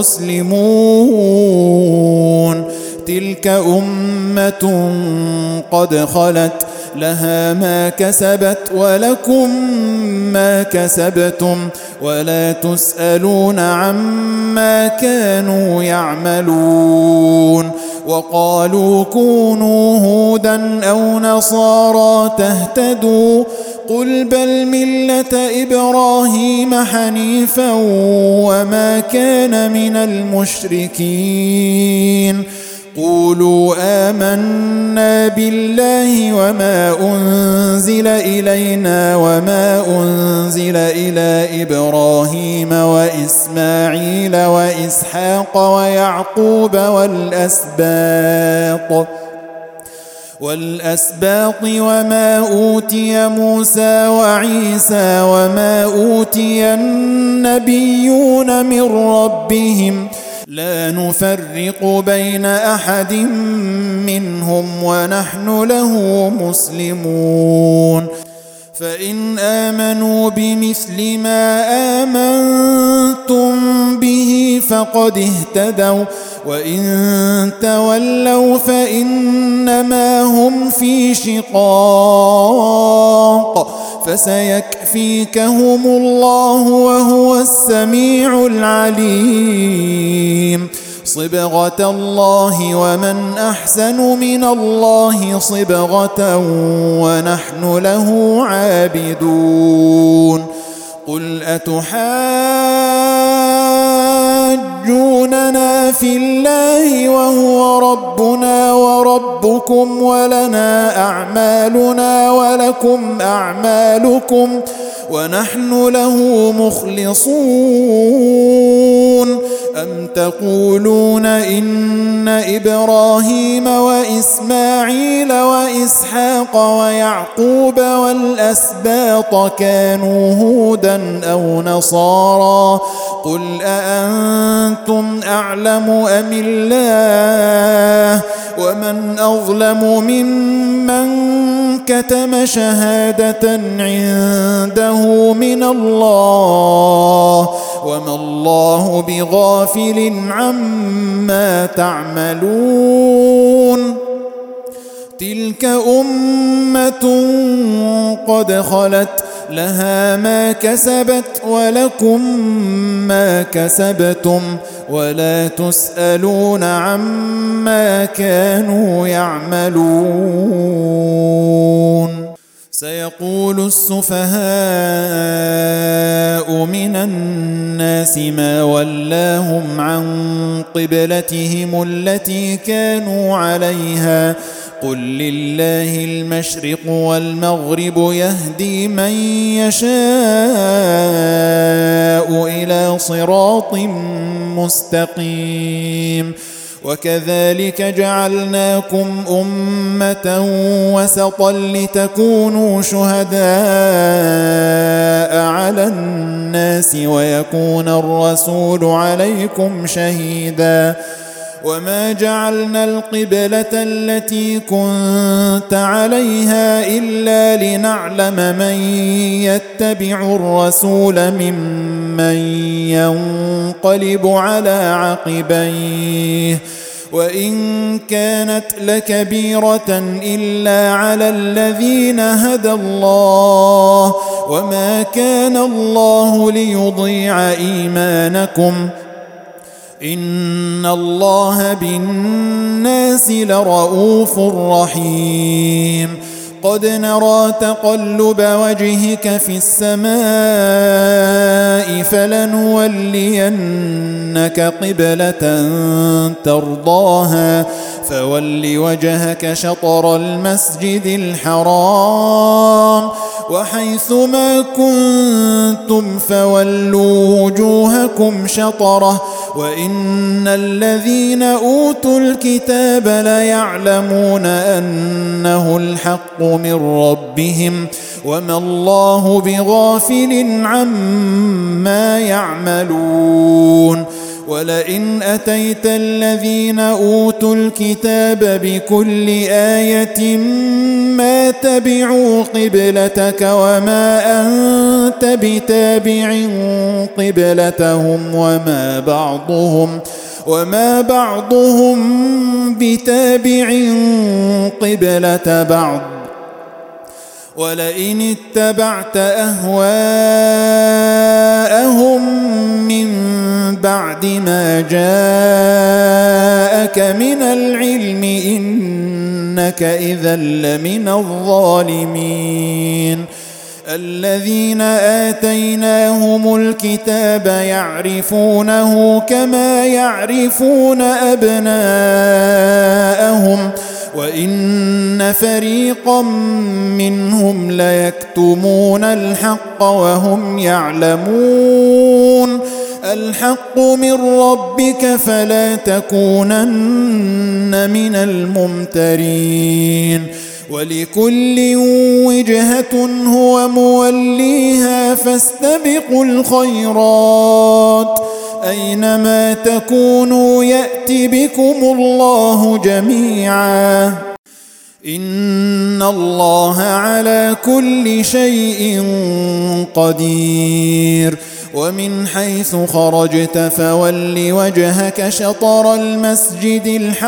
Speaker 1: مسلمون تلك أمة قد خلت لها ما كسبت ولكم ما كسبتم ولا تسألون عما كانوا يعملون وقالوا كونوا هودا أو نصارى تهتدوا قل بل ملة إبراهيم حنيفا وما كان من المشركين قولوا آمنا بالله وما أنزل إلينا وما أنزل إلى إبراهيم وإسماعيل وإسحاق ويعقوب والأسباط والأسباط وما أوتي موسى وعيسى وما أوتي النبيون من ربهم لا نفرق بين أحد منهم ونحن له مسلمون فإن آمنوا بمثل ما آمنتم به فقد اهتدوا وإن تولوا فإنما هم في شقاق فسيكفيكهم الله وهو السميع العليم صبغة الله ومن أحسن من الله صبغة ونحن له عابدون قل أتحاجوننا في الله وهو ربنا وربكم ولنا أعمالنا ولكم أعمالكم ونحن له مخلصون أم تقولون إن إبراهيم وإسماعيل وإسحاق ويعقوب والأسباط كانوا هودا أو نصارى قل أأنتم أعلم أم الله ومن أظلم ممن كتم شهادة عنده من الله وما الله بغافل عما تعملون تلك أمة قد خلت لها ما كسبت ولكم ما كسبتم ولا تسألون عما كانوا يعملون سيقول السفهاء من الناس ما ولاهم عن قبلتهم التي كانوا عليها قل لله المشرق والمغرب يهدي من يشاء إلى صراط مستقيم وكذلك جعلناكم أمة وسطا لتكونوا شهداء على الناس ويكون الرسول عليكم شهيدا وما جعلنا القبلة التي كنت عليها إلا لنعلم من يتبع الرسول ممن ينقلب على عقبيه وإن كانت لكبيرة إلا على الذين هدى الله وما كان الله ليضيع إيمانكم إن الله بالناس لرؤوف رحيم قد نرى تقلب وجهك في السماء فلنولينك قبلة ترضاها فول وجهك شطر المسجد الحرام وحيث ما كنتم فولوا وجوهكم شطره وإن الذين أوتوا الكتاب ليعلمون أنه الحق من ربهم وما الله بغافل عما يعملون ولئن أتيت الذين أوتوا الكتاب بكل آية ما تبعوا قبلتك وما أنت بتابع قبلتهم وما بعضهم وما بعضهم بتابع قبلة بعض ولئن اتبعت أهواءهم من بعد ما جاءك من العلم إنك إذا لمن الظالمين الذين آتيناهم الكتاب يعرفونه كما يعرفون أبناءهم وإن فريقا منهم ليكتمون الحق وهم يعلمون الحق من ربك فلا تكونن من الممترين ولكل وجهة هو موليها فاستبقوا الخيرات أينما تكونوا يأت بكم الله جميعا إن الله على كل شيء قدير ومن حيث خرجت فول وجهك شطر المسجد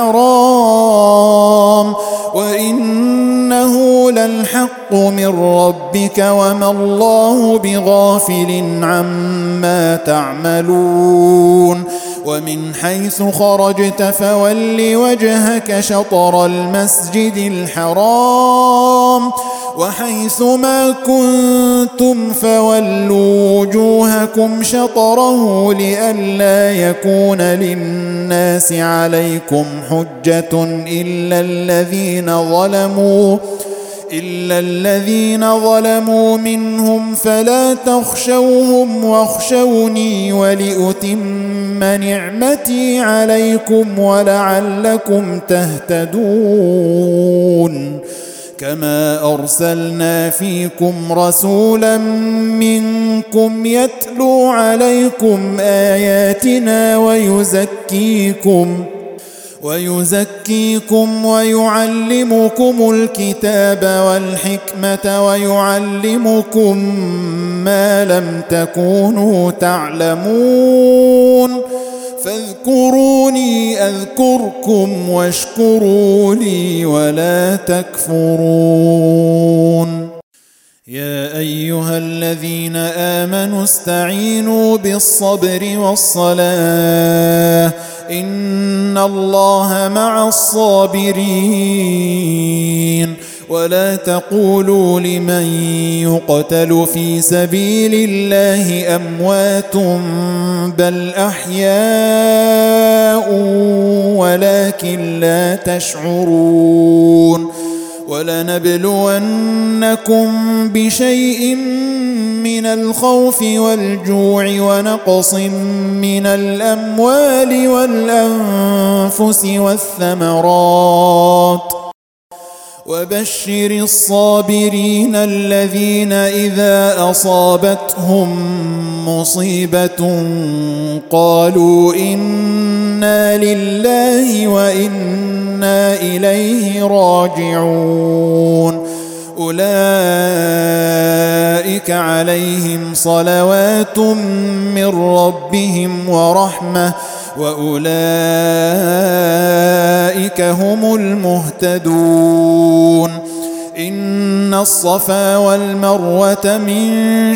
Speaker 1: الحرام وإنه للحق من ربك وما الله بغافل عما تعملون ومن حيث خرجت فول وجهك شطر المسجد الحرام وحيث ما كنتم فولوا وجوهكم شطره لئلا يكون للناس عليكم حجة إلا الذين ظلموا إلا الذين ظلموا منهم فلا تخشوهم واخشوني ولأتم نعمتي عليكم ولعلكم تهتدون كما أرسلنا فيكم رسولا منكم يتلو عليكم آياتنا ويزكيكم ويزكيكم ويعلمكم الكتاب والحكمة ويعلمكم ما لم تكونوا تعلمون فاذكروني أذكركم واشكروا لي ولا تكفرون يا أيها الذين آمنوا استعينوا بالصبر والصلاة إن الله مع الصابرين ولا تقولوا لمن يقتل في سبيل الله أموات بل أحياء ولكن لا تشعرون ولنبلونكم بشيء من الخوف والجوع ونقص من الأموال والأنفس والثمرات وبشر الصابرين الذين إذا أصابتهم مصيبة قالوا إنا لله وإنا إليه راجعون أولئك عليهم صلوات من ربهم ورحمة وأولئك هم المهتدون إن الصفا والمروة من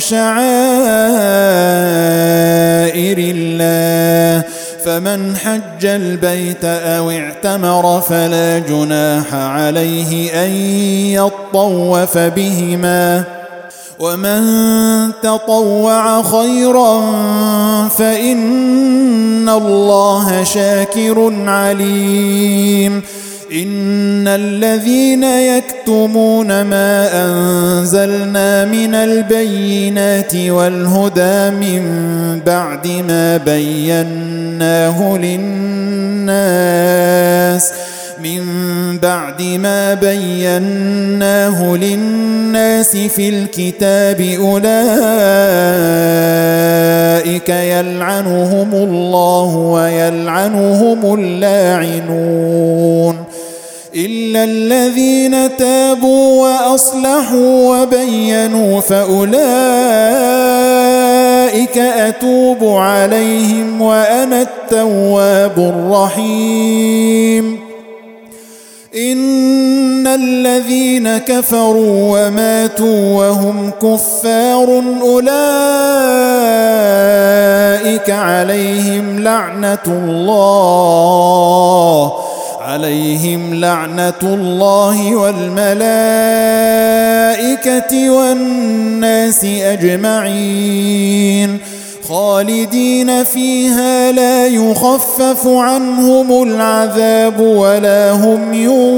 Speaker 1: شعائر الله فمن حج البيت أو اعتمر فلا جناح عليه أن يطوف بهما ومن تطوع خيرا فإن الله شاكر عليم إن الذين يكتمون ما أنزلنا من البينات والهدى من بعد ما بيناه للناس من بعد ما بيناه للناس في الكتاب أولئك يلعنهم الله ويلعنهم اللاعنون إلا الذين تابوا وأصلحوا وبينوا فأولئك أتوب عليهم وأنا التواب الرحيم إن الذين كفروا وماتوا وهم كفار أولئك عليهم لعنة الله عليهم لعنة الله والملائكة والناس أجمعين خالدين فيها لا يخفف عنهم العذاب ولا هم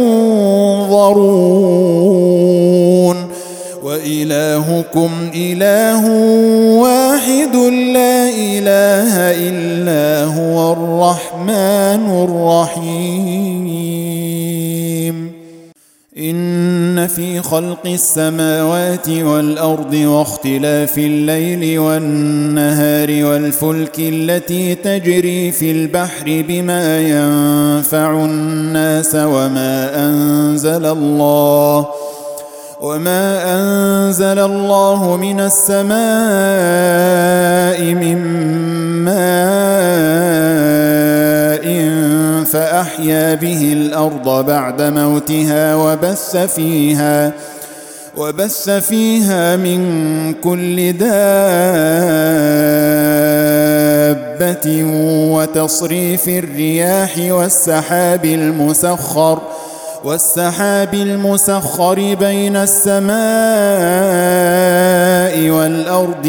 Speaker 1: ينظرون وإلهكم إله واحد لا إله إلا هو الرحمن الرحيم إن في خلق السماوات والأرض واختلاف الليل والنهار والفلك التي تجري في البحر بما ينفع الناس وما أنزل الله وما أنزل الله من السماء من ماء فأحيا به الأرض بعد موتها وبث فيها وبث فيها من كل دابة وتصريف الرياح والسحاب المسخر والسحاب المسخر بين السماء والأرض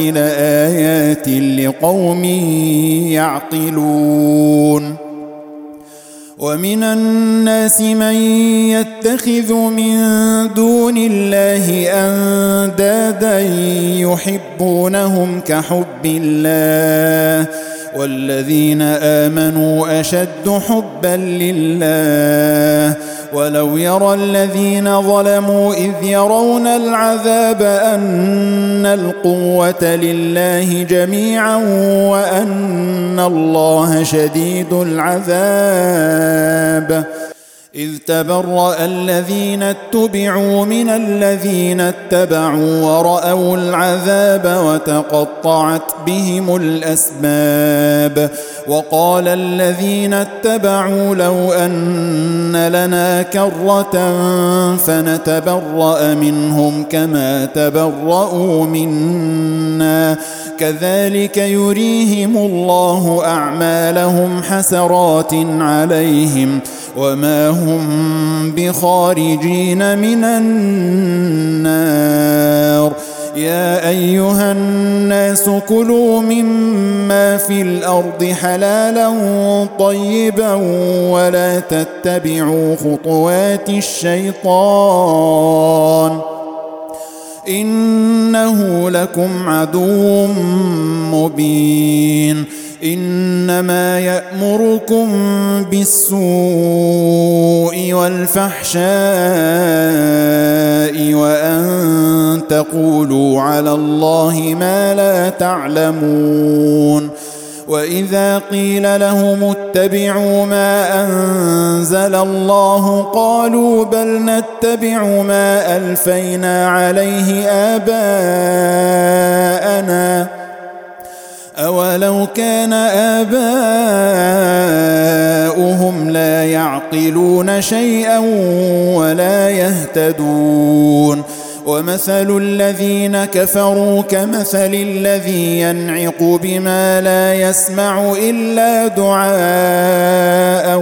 Speaker 1: لآيات لقوم يعقلون ومن الناس من يتخذ من دون الله أندادا يحبونهم كحب الله والذين آمنوا أشد حبا لله ولو يرى الذين ظلموا إذ يرون العذاب أن القوة لله جميعا وأن الله شديد العذاب إذ تبرأ الذين اتبعوا من الذين اتبعوا ورأوا العذاب وتقطعت بهم الأسباب وقال الذين اتبعوا لو أن لنا كرة فنتبرأ منهم كما تبرأوا منا كذلك يريهم الله أعمالهم حسرات عليهم وما هم بخارجين من النار يا أيها الناس كلوا مما في الأرض حلالا طيبا ولا تتبعوا خطوات الشيطان إنه لكم عدو مبين إنما يأمركم بالسوء والفحشاء وأن تقولوا على الله ما لا تعلمون وإذا قيل لهم اتبعوا ما أنزل الله قالوا بل نتبع ما ألفينا عليه آباءنا أولو كان آباؤهم لا يعقلون شيئا ولا يهتدون ومثل الذين كفروا كمثل الذي ينعق بما لا يسمع إلا دعاء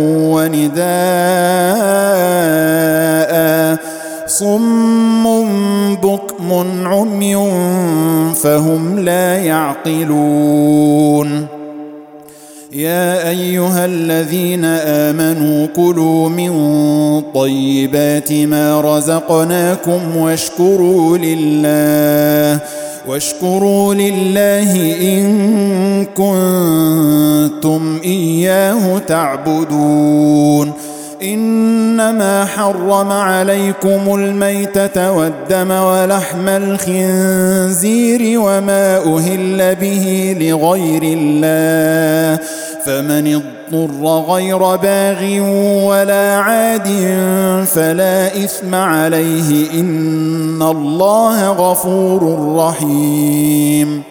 Speaker 1: ونداء صم بكم عمي فهم لا يعقلون يا أيها الذين آمنوا كلوا من طيبات ما رزقناكم واشكروا لله واشكروا لله إن كنتم إياه تعبدون إنما حرم عليكم الميتة والدم ولحم الخنزير وما أهل به لغير الله فمن اضطر غير باغ ولا عاد فلا إثم عليه إن الله غفور رحيم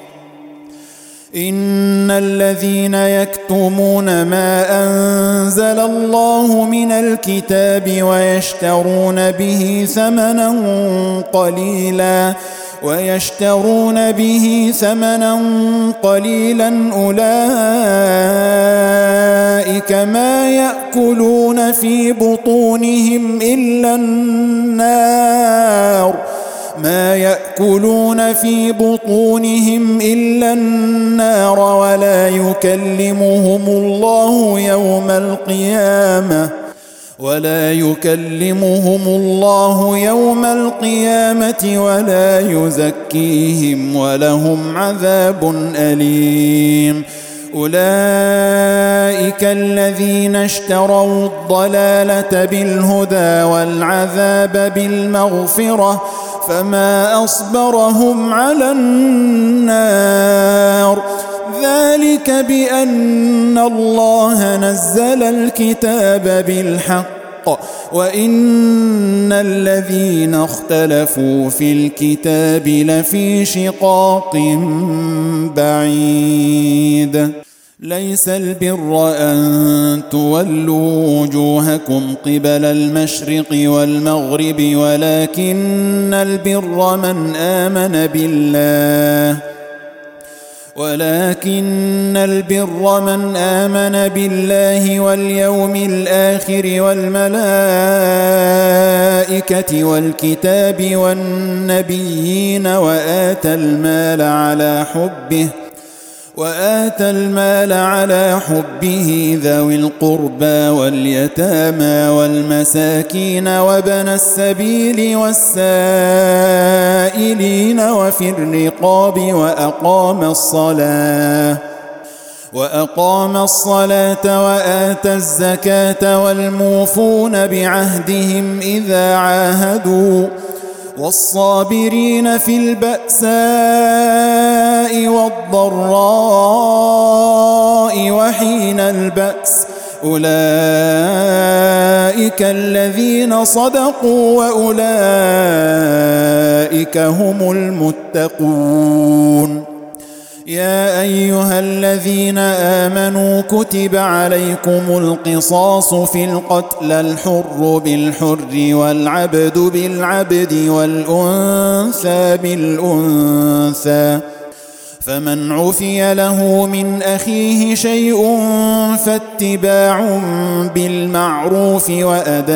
Speaker 1: إن الذين يكتمون ما أنزل الله من الكتاب ويشترون به ثمنا قليلا ويشترون به ثمنا قليلا أولئك ما يأكلون في بطونهم إلا النار ما يأكلون في بطونهم إلا النار ولا يكلمهم الله يوم القيامة ولا يكلمهم الله يوم القيامة ولا يزكيهم ولهم عذاب أليم أولئك الذين اشتروا الضلالة بالهدى والعذاب بالمغفرة فما أصبرهم على النار ذلك بأن الله نزل الكتاب بالحق وإن الذين اختلفوا في الكتاب لفي شقاق بعيد ليس البر أن تولوا وجوهكم قبل المشرق والمغرب ولكن البر من آمن بالله ولكن البر من آمن بالله واليوم الآخر والملائكة والكتاب والنبيين وآتى المال على حبه وآتى المال على حبه ذوي القربى واليتامى والمساكين وابن السبيل والسائلين وفي الرقاب وأقام الصلاة وأقام الصلاة وآتى الزكاة والموفون بعهدهم إذا عاهدوا والصابرين في البأساء والضراء وحين البأس أولئك الذين صدقوا وأولئك هم المتقون. يا أيها الذين آمنوا كتب عليكم القصاص في القتل الحر بالحر والعبد بالعبد والأنثى بالأنثى فمن عفي له من أخيه شيء فاتباع بالمعروف وأداء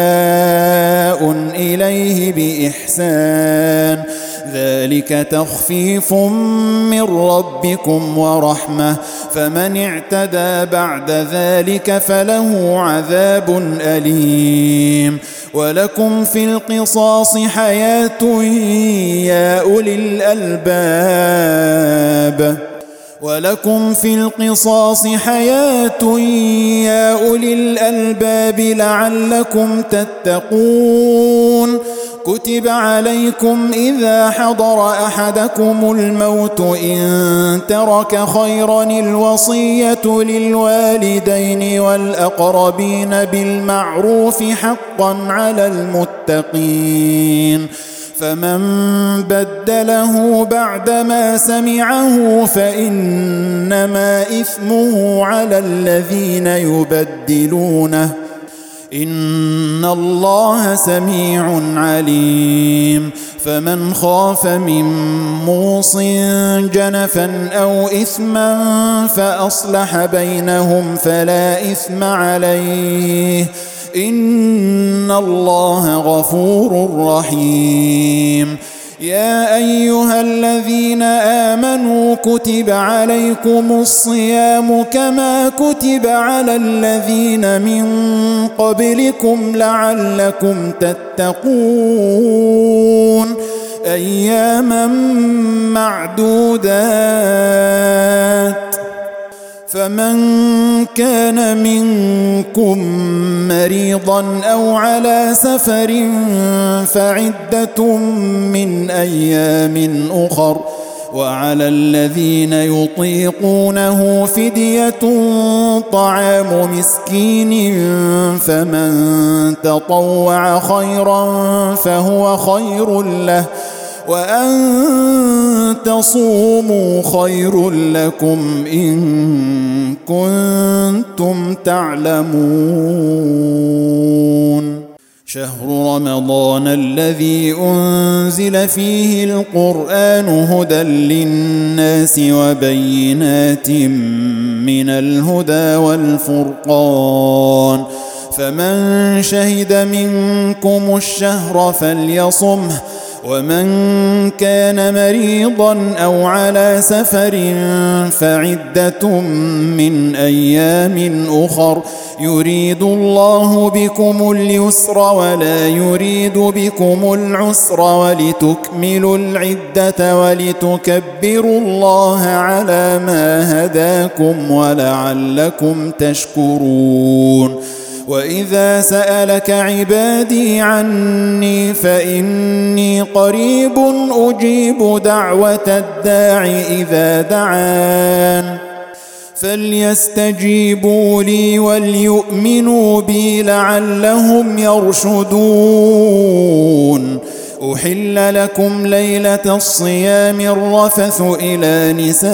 Speaker 1: إليه بإحسان ذلك تخفيف من ربكم ورحمة فمن اعتدى بعد ذلك فله عذاب أليم. ولكم في القصاص حياة يا أولي الألباب ولكم في القصاص حياة يا أولي الألباب لعلكم تتقون. كتب عليكم إذا حضر أحدكم الموت إن ترك خيرا الوصية للوالدين والأقربين بالمعروف حقا على المتقين فمن بدله بعدما سمعه فإنما إثمه على الذين يبدلونه إن الله سميع عليم. فمن خاف من موص جنفا أو إثما فأصلح بينهم فلا إثم عليه إن الله غفور رحيم. يا أيها الذين آمنوا كتب عليكم الصيام كما كتب على الذين من قبلكم لعلكم تتقون أياما معدودات فمن كان منكم مريضا أو على سفر فعدة من أيام أخر وعلى الذين يطيقونه فدية طعام مسكين فمن تطوع خيرا فهو خير له وأن تصوموا خير لكم إن كنتم تعلمون. شهر رمضان الذي أنزل فيه القرآن هدى للناس وبينات من الهدى والفرقان فمن شهد منكم الشهر فليصمه ومن كان مريضا أو على سفر فعدة من أيام أخر يريد الله بكم اليسر ولا يريد بكم العسر ولتكملوا العدة ولتكبروا الله على ما هداكم ولعلكم تشكرون. وإذا سألك عبادي عني فإني قريب أجيب دعوة الداع إذا دعان فليستجيبوا لي وليؤمنوا بي لعلهم يرشدون. أحل لكم ليلة الصيام الرفث إلى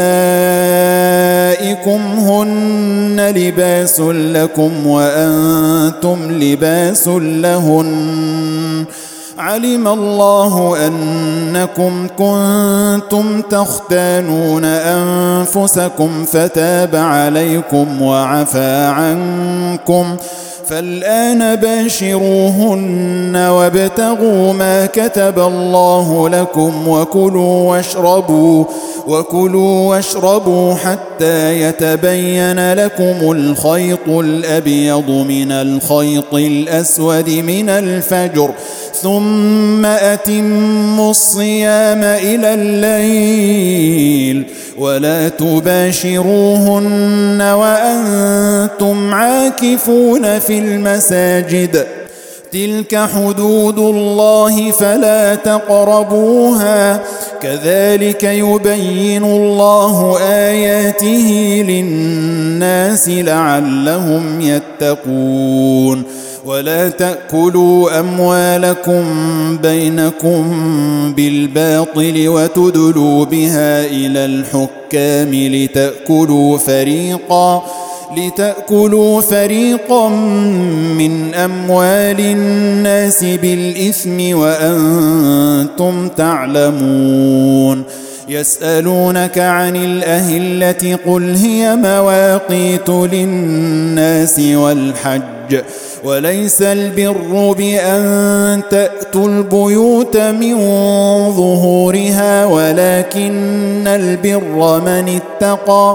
Speaker 1: نسائكم هن لباس لكم وأنتم لباس لهن علم الله أنكم كنتم تختانون أنفسكم فتاب عليكم وعفى عنكم فالآن باشروهن وابتغوا ما كتب الله لكم وكلوا واشربوا وكلوا واشربوا حتى يتبين لكم الخيط الأبيض من الخيط الأسود من الفجر ثم أتموا الصيام إلى الليل ولا تباشروهن وأنتم عاكفون في المساجد تلك حدود الله فلا تقربوها كذلك يبين الله آياته للناس لعلهم يتقون ولا تأكلوا أموالكم بينكم بالباطل وتدلوا بها إلى الحكام لتأكلوا فريقا لتأكلوا فريقا من أموال الناس بالإثم وأنتم تعلمون يسألونك عن الأهلة قل هي مواقيت للناس والحج وليس البر بأن تأتوا البيوت من ظهورها ولكن البر من اتقى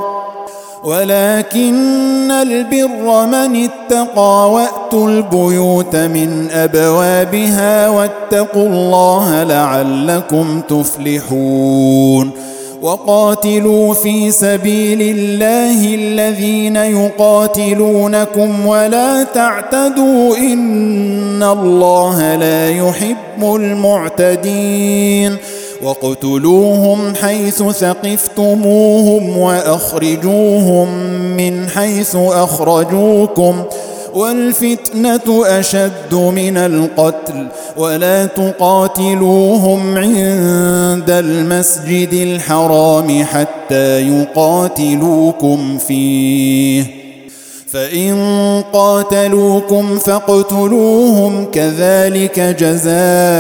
Speaker 1: ولكن البر من اتقى وأتوا البيوت من أبوابها واتقوا الله لعلكم تفلحون وقاتلوا في سبيل الله الذين يقاتلونكم ولا تعتدوا إن الله لا يحب المعتدين واقتلوهم حيث ثقفتموهم وأخرجوهم من حيث أخرجوكم والفتنة أشد من القتل ولا تقاتلوهم عند المسجد الحرام حتى يقاتلوكم فيه فإن قاتلوكم فاقتلوهم كذلك جزاء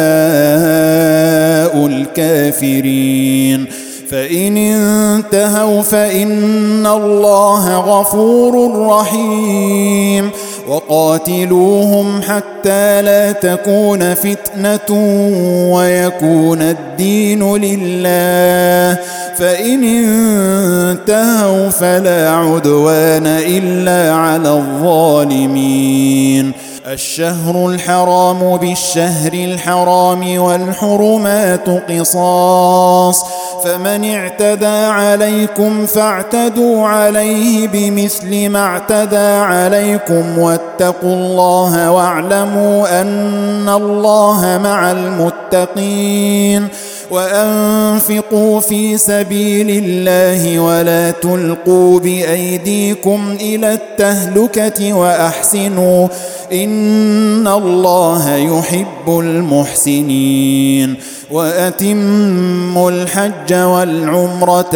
Speaker 1: الكافرين فإن انتهوا فإن الله غفور رحيم وقاتلوهم حتى لا تكون فتنة ويكون الدين لله فإن انتهوا فلا عدوان إلا على الظالمين الشهر الحرام بالشهر الحرام والحرمات قصاص فمن اعتدى عليكم فاعتدوا عليه بمثل ما اعتدى عليكم واتقوا الله واعلموا أن الله مع المتقين وأنفقوا في سبيل الله ولا تلقوا بأيديكم إلى التهلكة وأحسنوا إن الله يحب المحسنين وأتموا الحج والعمرة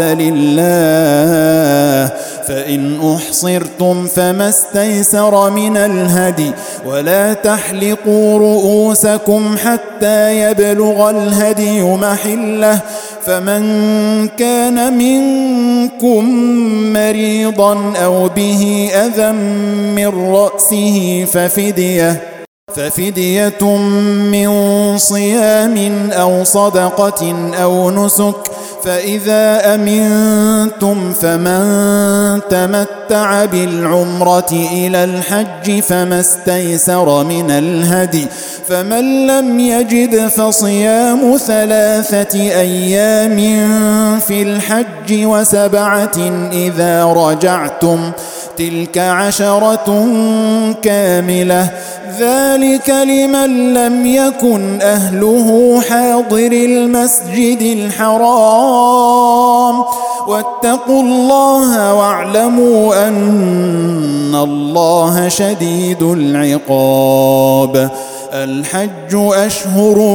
Speaker 1: لله فإن أحصرتم فما استيسر من الهدي ولا تحلقوا رؤوسكم حتى يبلغ الهدي محله فمن كان منكم مريضا أو به أذى من رأسه ففدية ففدية من صيام أو صدقة أو نسك فإذا أمنتم فمن تمتع بالعمرة إلى الحج فما استيسر من الهدي فمن لم يجد فصيام ثلاثة أيام في الحج وسبعة إذا رجعتم تلك عشرة كاملة ذلك لمن لم يكن أهله حاضر المسجد الحرام واتقوا الله واعلموا أن الله شديد العقاب الحج أشهر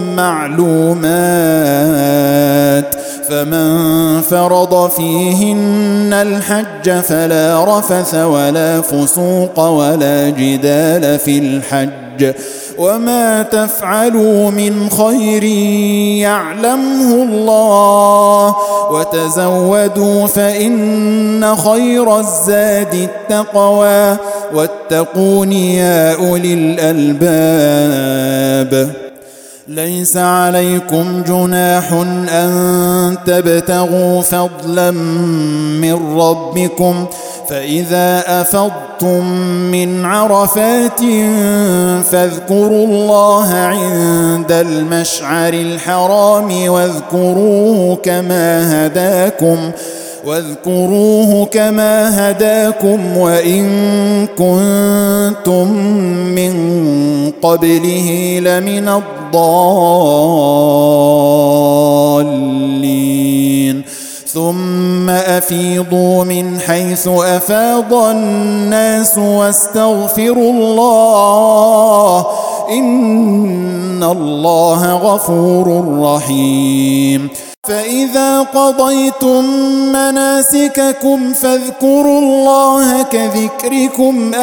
Speaker 1: معلومات فمن فرض فيهن الحج فلا رفث ولا فسوق ولا جدال في الحج وما تفعلوا من خير يعلمه الله وتزودوا فإن خير الزاد التقوى واتقون يا أولي الألباب. ليس عليكم جناح أن تبتغوا فضلا من ربكم فإذا أفضتم من عرفات فاذكروا الله عند المشعر الحرام واذكروه كما هداكم واذكروه كما هداكم وإن كنتم من قبله لمن الضالين. ثم أفيضوا من حيث أفاض الناس واستغفروا الله إن الله غفور رحيم. فإذا قضيتم مناسككم فاذكروا الله كذكركم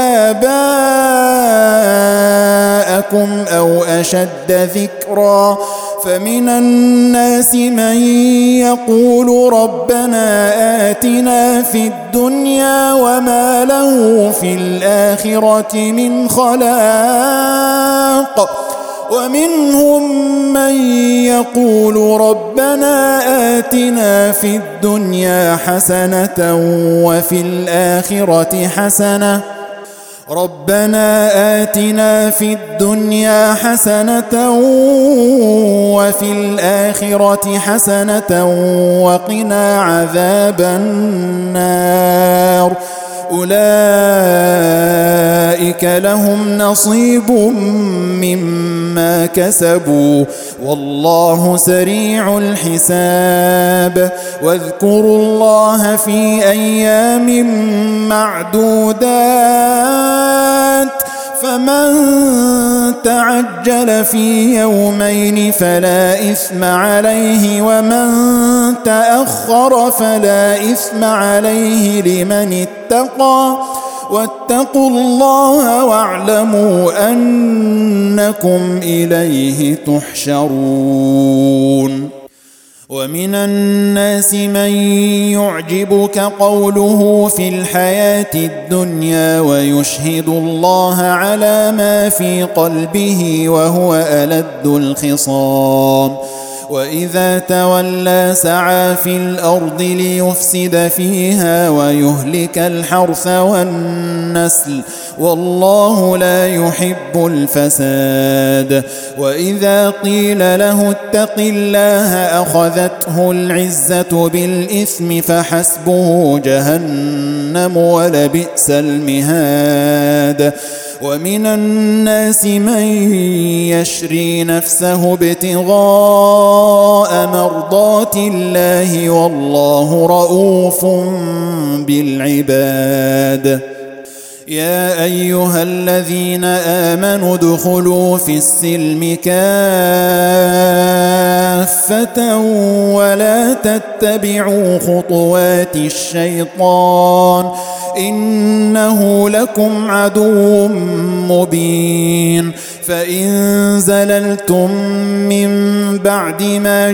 Speaker 1: آباءكم أو أشد ذكرا فمن الناس من يقول ربنا آتنا في الدنيا وما له في الآخرة من خلاق ومنهم من يقول ربنا آتنا في الدنيا حسنة وفي الآخرة حسنة ربنا آتنا في الدنيا حسنة وفي الآخرة حسنة وقنا عذاب النار. أولئك لهم نصيب مما كسبوا والله سريع الحساب. واذكروا الله في أيام معدودات فمن تعجل في يومين فلا إثم عليه ومن تأخر فلا إثم عليه لمن اتقى واتقوا الله واعلموا أنكم إليه تحشرون. ومن الناس من يعجبك قوله في الحياة الدنيا ويشهد الله على ما في قلبه وهو ألد الخصام وإذا تولى سعى في الأرض ليفسد فيها ويهلك الحرث والنسل والله لا يحب الفساد. وإذا قيل له اتق الله أخذته العزة بالإثم فحسبه جهنم ولبئس المهاد. ومن الناس من يشري نفسه ابتغاء مرضات الله والله رؤوف بالعباد. يا أيها الذين آمنوا ادخلوا في السلم كافة ولا تتبعوا خطوات الشيطان إنه لكم عدو مبين. فإن زللتم من بعد ما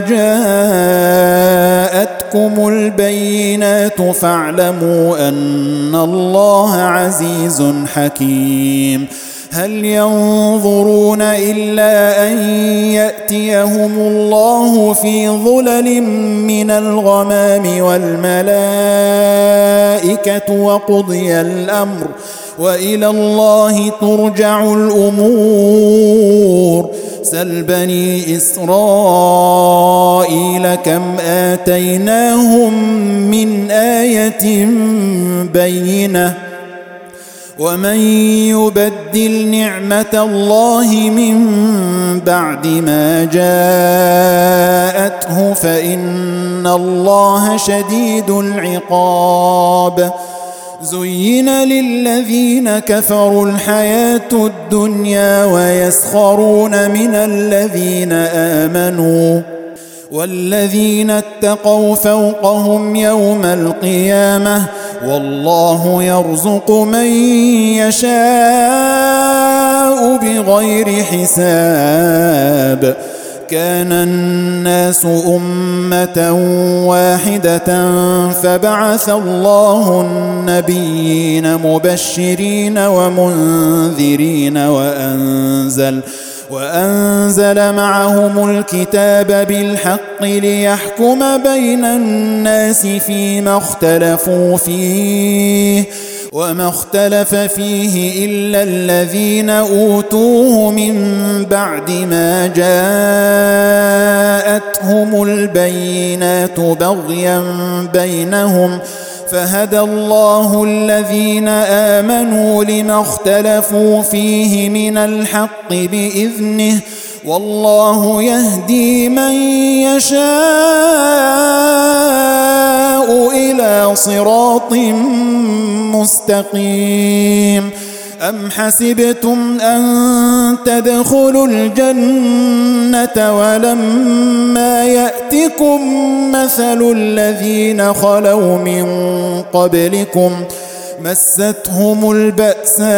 Speaker 1: جاءتكم البينات فاعلموا أن الله عزيز حكيم. هل ينظرون إلا أن يأتيهم الله في ظلل من الغمام والملائكة وقضي الأمر وإلى الله ترجع الأمور. سل بني إسرائيل كم آتيناهم من آية بينة ومن يبدل نعمة الله من بعد ما جاءته فإن الله شديد العقاب. زين للذين كفروا الحياة الدنيا ويسخرون من الذين آمنوا والذين اتقوا فوقهم يوم القيامة والله يرزق من يشاء بغير حساب. كان الناس أمة واحدة فبعث الله النبيين مبشرين ومنذرين وأنزل وأنزل معهم الكتاب بالحق ليحكم بين الناس فيما اختلفوا فيه وما اختلف فيه إلا الذين أوتوه من بعد ما جاءتهم البينات بغيا بينهم فهدى الله الذين آمنوا لما اختلفوا فيه من الحق بإذنه والله يهدي من يشاء إلى صراط مستقيم. أم حسبتم أن تدخلوا الجنة ولما يأتكم مثل الذين خلوا من قبلكم مستهم البأساء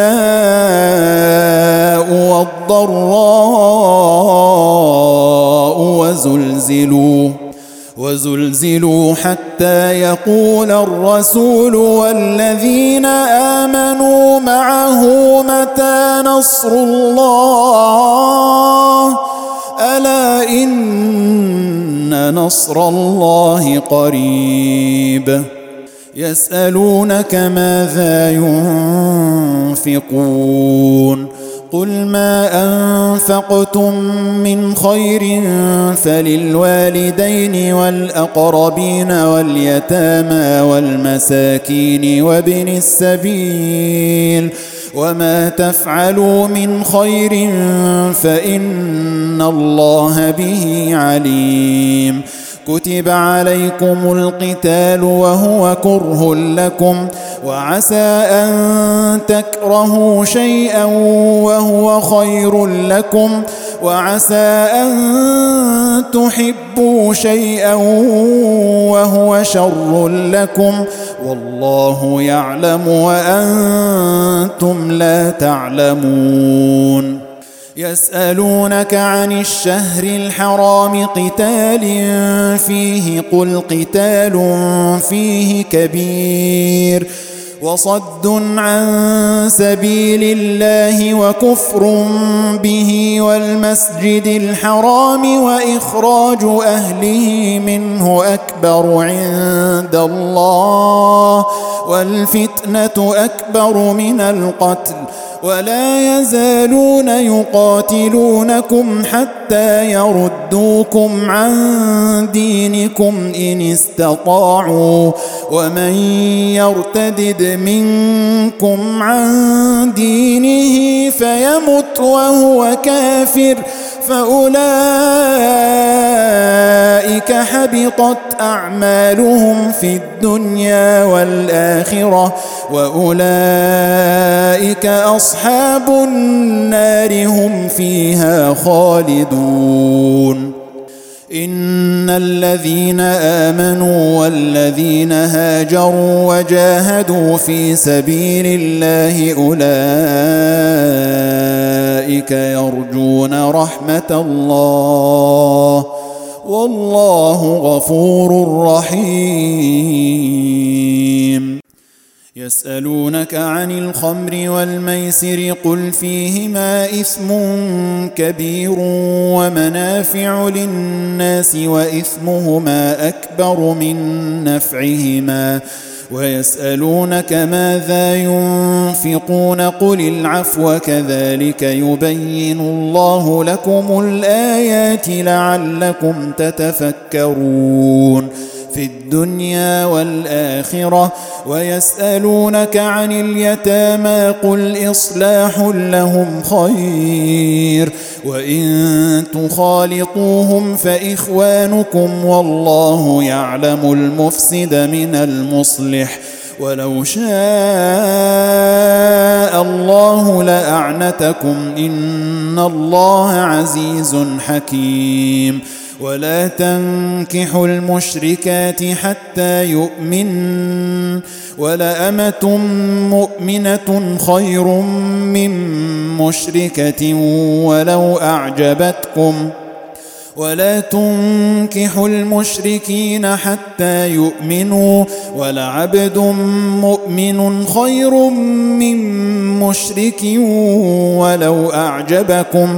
Speaker 1: والضراء وزلزلوا وزلزلوا حتى يقول الرسول والذين آمنوا معه متى نصر الله ألا إن نصر الله قريب. يسألونك ماذا ينفقون قل ما أنفقتم من خير فللوالدين والأقربين واليتامى والمساكين وابن السبيل وما تفعلوا من خير فإن الله به عليم. كتب عليكم القتال وهو كره لكم وعسى أن تكرهوا شيئا وهو خير لكم وعسى أن تحبوا شيئا وهو شر لكم والله يعلم وأنتم لا تعلمون. يسألونك عن الشهر الحرام قتال فيه قل قتال فيه كبير وصد عن سبيل الله وكفر به والمسجد الحرام وإخراج أهله منه أكبر عند الله والفتنة أكبر من القتل ولا يزالون يقاتلونكم حتى يردوكم عن دينكم إن استطاعوا ومن يرتدد منكم عن دينه فيمت وهو كافر فأولئك حبطت أعمالهم في الدنيا والآخرة وأولئك أصحاب النار هم فيها خالدون. إن الذين آمنوا والذين هاجروا وجاهدوا في سبيل الله أولئك يرجون رحمة الله والله غفور رحيم. يسألونك عن الخمر والميسر قل فيهما إثم كبير ومنافع للناس وإثمهما أكبر من نفعهما ويسألونك ماذا ينفقون قل العفو كذلك يبين الله لكم الآيات لعلكم تتفكرون في الدنيا والآخرة. ويسألونك عن اليتامى قل إصلاح لهم خير وإن تخالطوهم فإخوانكم والله يعلم المفسد من المصلح ولو شاء الله لأعنتكم إن الله عزيز حكيم. ولا تنكحوا المشركات حتى يؤمن ولأمة مؤمنة خير من مشركة ولو أعجبتكم ولا تنكحوا المشركين حتى يؤمنوا ولعبد مؤمن خير من مشرك ولو أعجبكم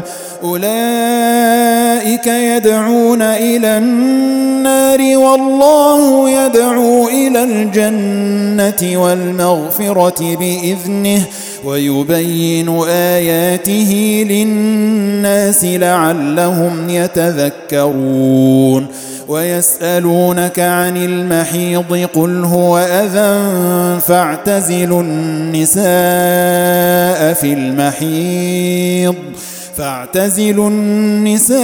Speaker 1: أولئك يدعون إلى النار والله يدعو إلى الجنة والمغفرة بإذنه ويبين آياته للناس لعلهم يتذكرون ويسألونك عن المحيض قل هو أذى فاعتزلوا النساء في المحيض فاعتزلوا النساء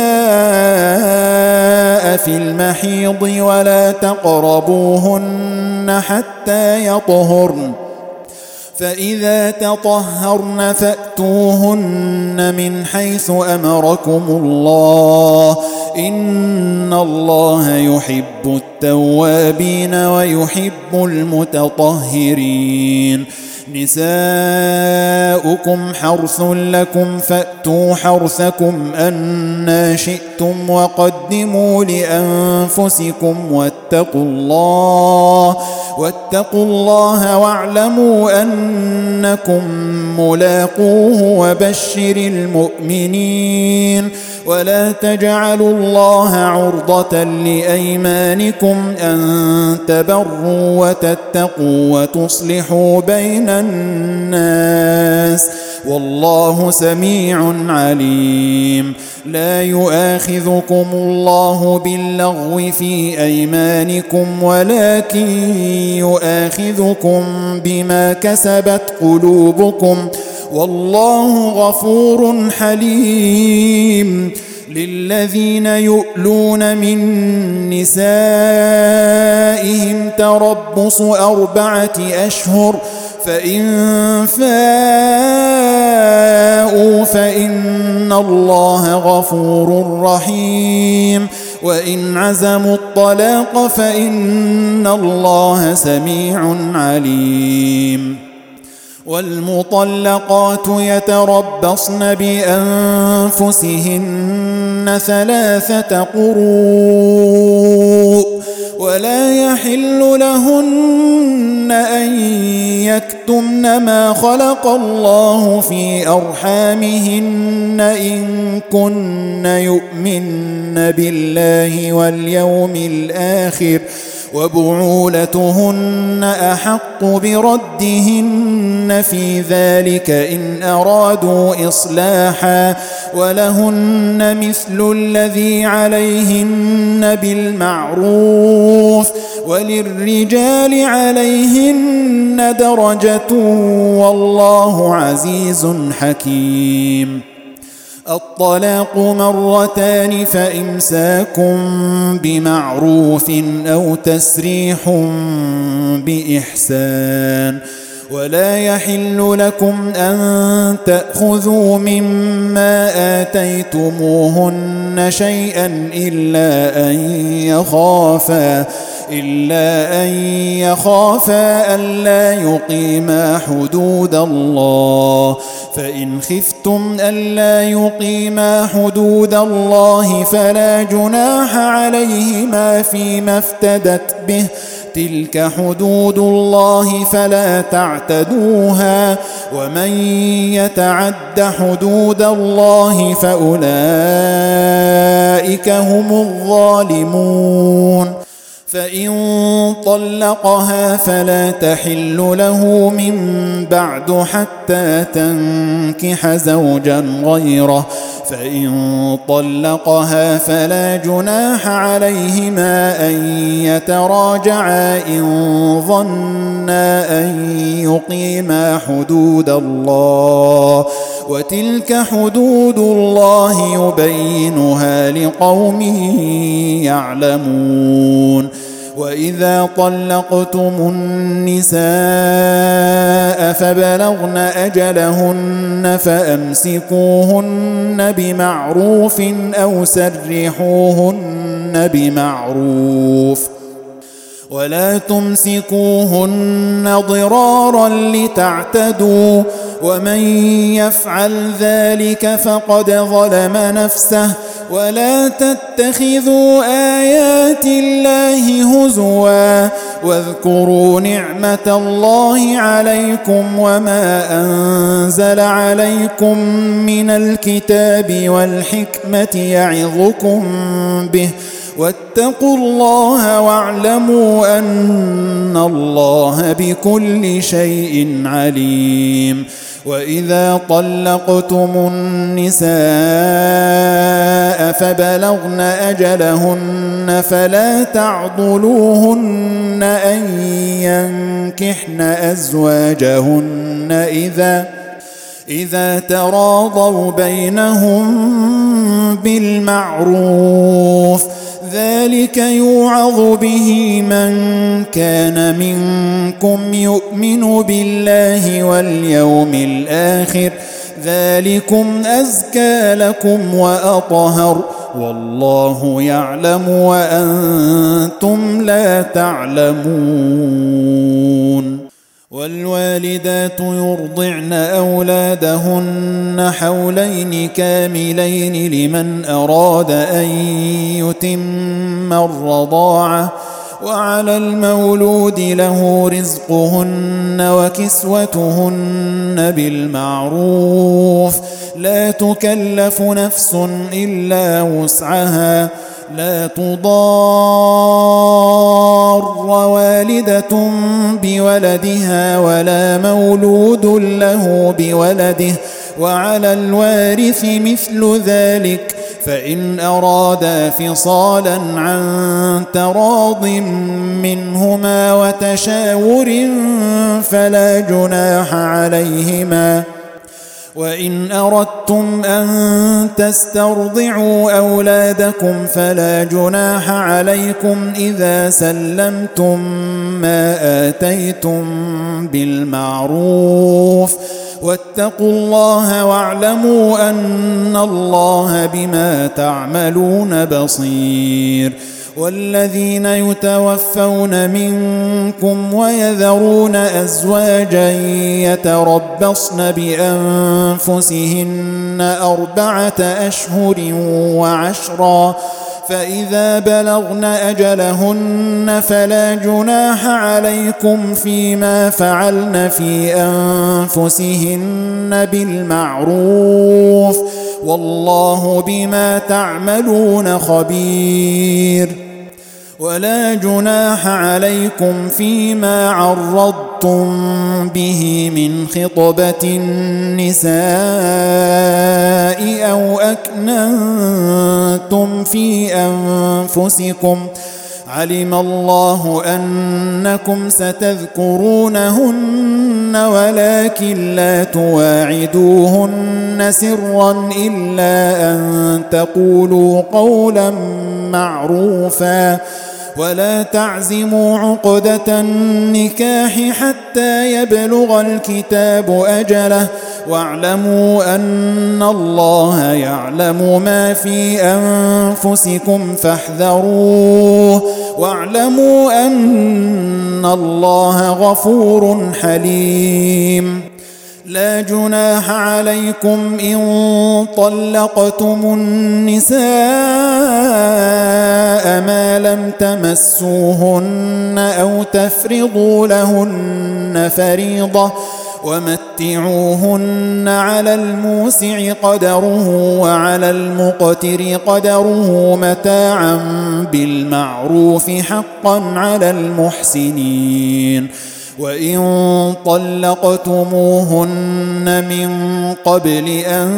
Speaker 1: في المحيض ولا تقربوهن حتى يطهرن فإذا تطهرن فأتوهن من حيث أمركم الله إن الله يحب التوابين ويحب المتطهرين نساؤكم حرث لكم فأتوا حرثكم أنى شئتم وقدموا لأنفسكم واتقوا الله واتقوا الله واعلموا أنكم ملاقوه وبشر المؤمنين ولا تجعلوا الله عرضة لأيمانكم أن تبروا وتتقوا وتصلحوا بين الناس والله سميع عليم لا يؤاخذكم الله باللغو في أيمانكم ولكن يؤاخذكم بما كسبت قلوبكم والله غفور حليم للذين يؤلون من نسائهم تربص أربعة أشهر فإن فاءوا فإن الله غفور رحيم وإن عزموا الطلاق فإن الله سميع عليم والمطلقات يتربصن بأنفسهن ثلاثة قروء ولا يحل لهن أن يكتمن ما خلق الله في أرحامهن إن كن يؤمن بالله واليوم الآخر وبعولتهن أحق بردهن في ذلك إن أرادوا إصلاحا ولهن مثل الذي عليهن بالمعروف وللرجال عليهن درجة والله عزيز حكيم الطلاق مرتان فإمساك بمعروف أو تسريح بإحسان ولا يحل لكم أن تأخذوا مما آتيتموهن شيئا إلا أن يخافا إلا أن يخافا ألا يقيما حدود الله فإن خفتم ألا يقيما حدود الله فلا جناح عليهما فيما افتدت به تلك حدود الله فلا تعتدوها ومن يتعد حدود الله فأولئك هم الظالمون فإن طلقها فلا تحل له من بعد حتى تنكح زوجا غيره فإن طلقها فلا جناح عليهما أن يتراجعا إن ظنا أن يقيما حدود الله وتلك حدود الله يبينها لقوم يعلمون وإذا طلقتم النساء فبلغن أجلهن فأمسكوهن بمعروف أو سرحوهن بمعروف ولا تمسكوهن ضرارا لتعتدوا ومن يفعل ذلك فقد ظلم نفسه ولا تتخذوا آيات الله هزوا واذكروا نعمة الله عليكم وما أنزل عليكم من الكتاب والحكمة يعظكم به واتقوا الله واعلموا أن الله بكل شيء عليم. وإذا طلقتم النساء فبلغن أجلهن فلا تعضلوهن أن ينكحن أزواجهن إذا إذا تراضوا بينهم بالمعروف ذلك يوعظ به من كان منكم يؤمن بالله واليوم الآخر ذلكم أزكى لكم وأطهر والله يعلم وأنتم لا تعلمون. والوالدات يرضعن أولادهن حولين كاملين لمن أراد أن يتم الرضاعة وعلى المولود له رزقهن وكسوتهن بالمعروف لا تكلف نفس إلا وسعها لا تضار والدة بولدها ولا مولود له بولده وعلى الوارث مثل ذلك فإن أرادا فصالا عن تراض منهما وتشاور فلا جناح عليهما. وإن أردتم أن تسترضعوا أولادكم فلا جناح عليكم إذا سلمتم ما آتيتم بالمعروف واتقوا الله واعلموا أن الله بما تعملون بصير. والذين يتوفون منكم ويذرون أزواجا يتربصن بأنفسهن أربعة أشهر وعشرا فإذا بلغن أجلهن فلا جناح عليكم فيما فعلن في أنفسهن بالمعروف والله بما تعملون خبير. ولا جناح عليكم فيما عرضتم به من خطبة النساء أو أكننتم في أنفسكم علم الله أنكم ستذكرونهن ولكن لا تواعدوهن سرا إلا أن تقولوا قولا معروفا ولا تعزموا عقدة النكاح حتى يبلغ الكتاب أجله واعلموا أن الله يعلم ما في أنفسكم فاحذروه واعلموا أن الله غفور حليم. لا جناح عليكم إن طلقتم النساء ما لم تمسوهن أو تفرضوا لهن فريضة ومتعوهن على الموسع قدره وعلى المقتر قدره متاعا بالمعروف حقا على المحسنين. وإن طلقتموهن من قبل أن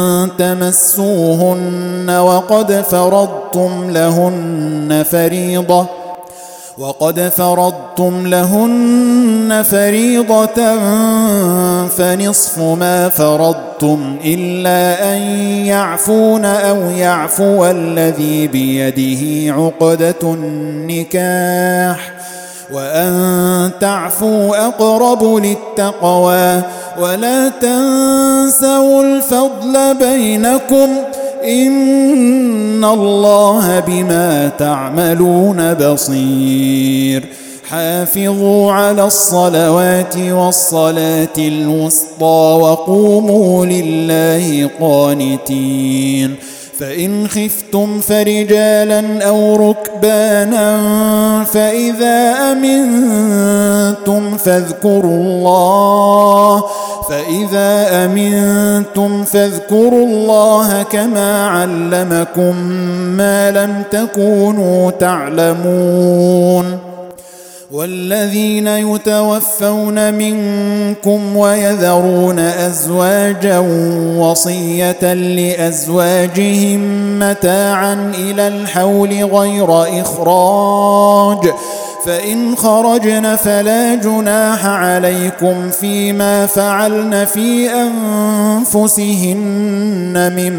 Speaker 1: تمسوهن وقد فرضتم لهن فريضة وقد فرضتم لهن فريضة فنصف ما فرضتم إلا أن يعفون أو يعفو الذي بيده عقدة النكاح وأن تعفوا أقرب للتقوى ولا تنسوا الفضل بينكم إن الله بما تعملون بصير. حافظوا على الصلوات والصلاة الوسطى وقوموا لله قانتين. فإن خفتم فرجالا أو ركبانا فإذا أمنتم فاذكروا الله فإذا أمنتم فاذكروا الله كما علمكم ما لم تكونوا تعلمون. والذين يتوفون منكم ويذرون أزواجا وصية لأزواجهم متاعا إلى الحول غير إخراج فإن خرجن فلا جناح عليكم فيما فعلن في أنفسهن من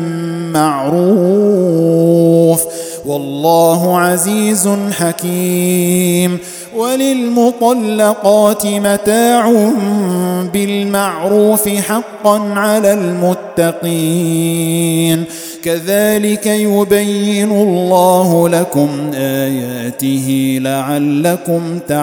Speaker 1: معروف والله عزيز حكيم. وللمطلقات متاع بالمعروف حقا على المتقين كذلك يبين الله لكم آياته لعلكم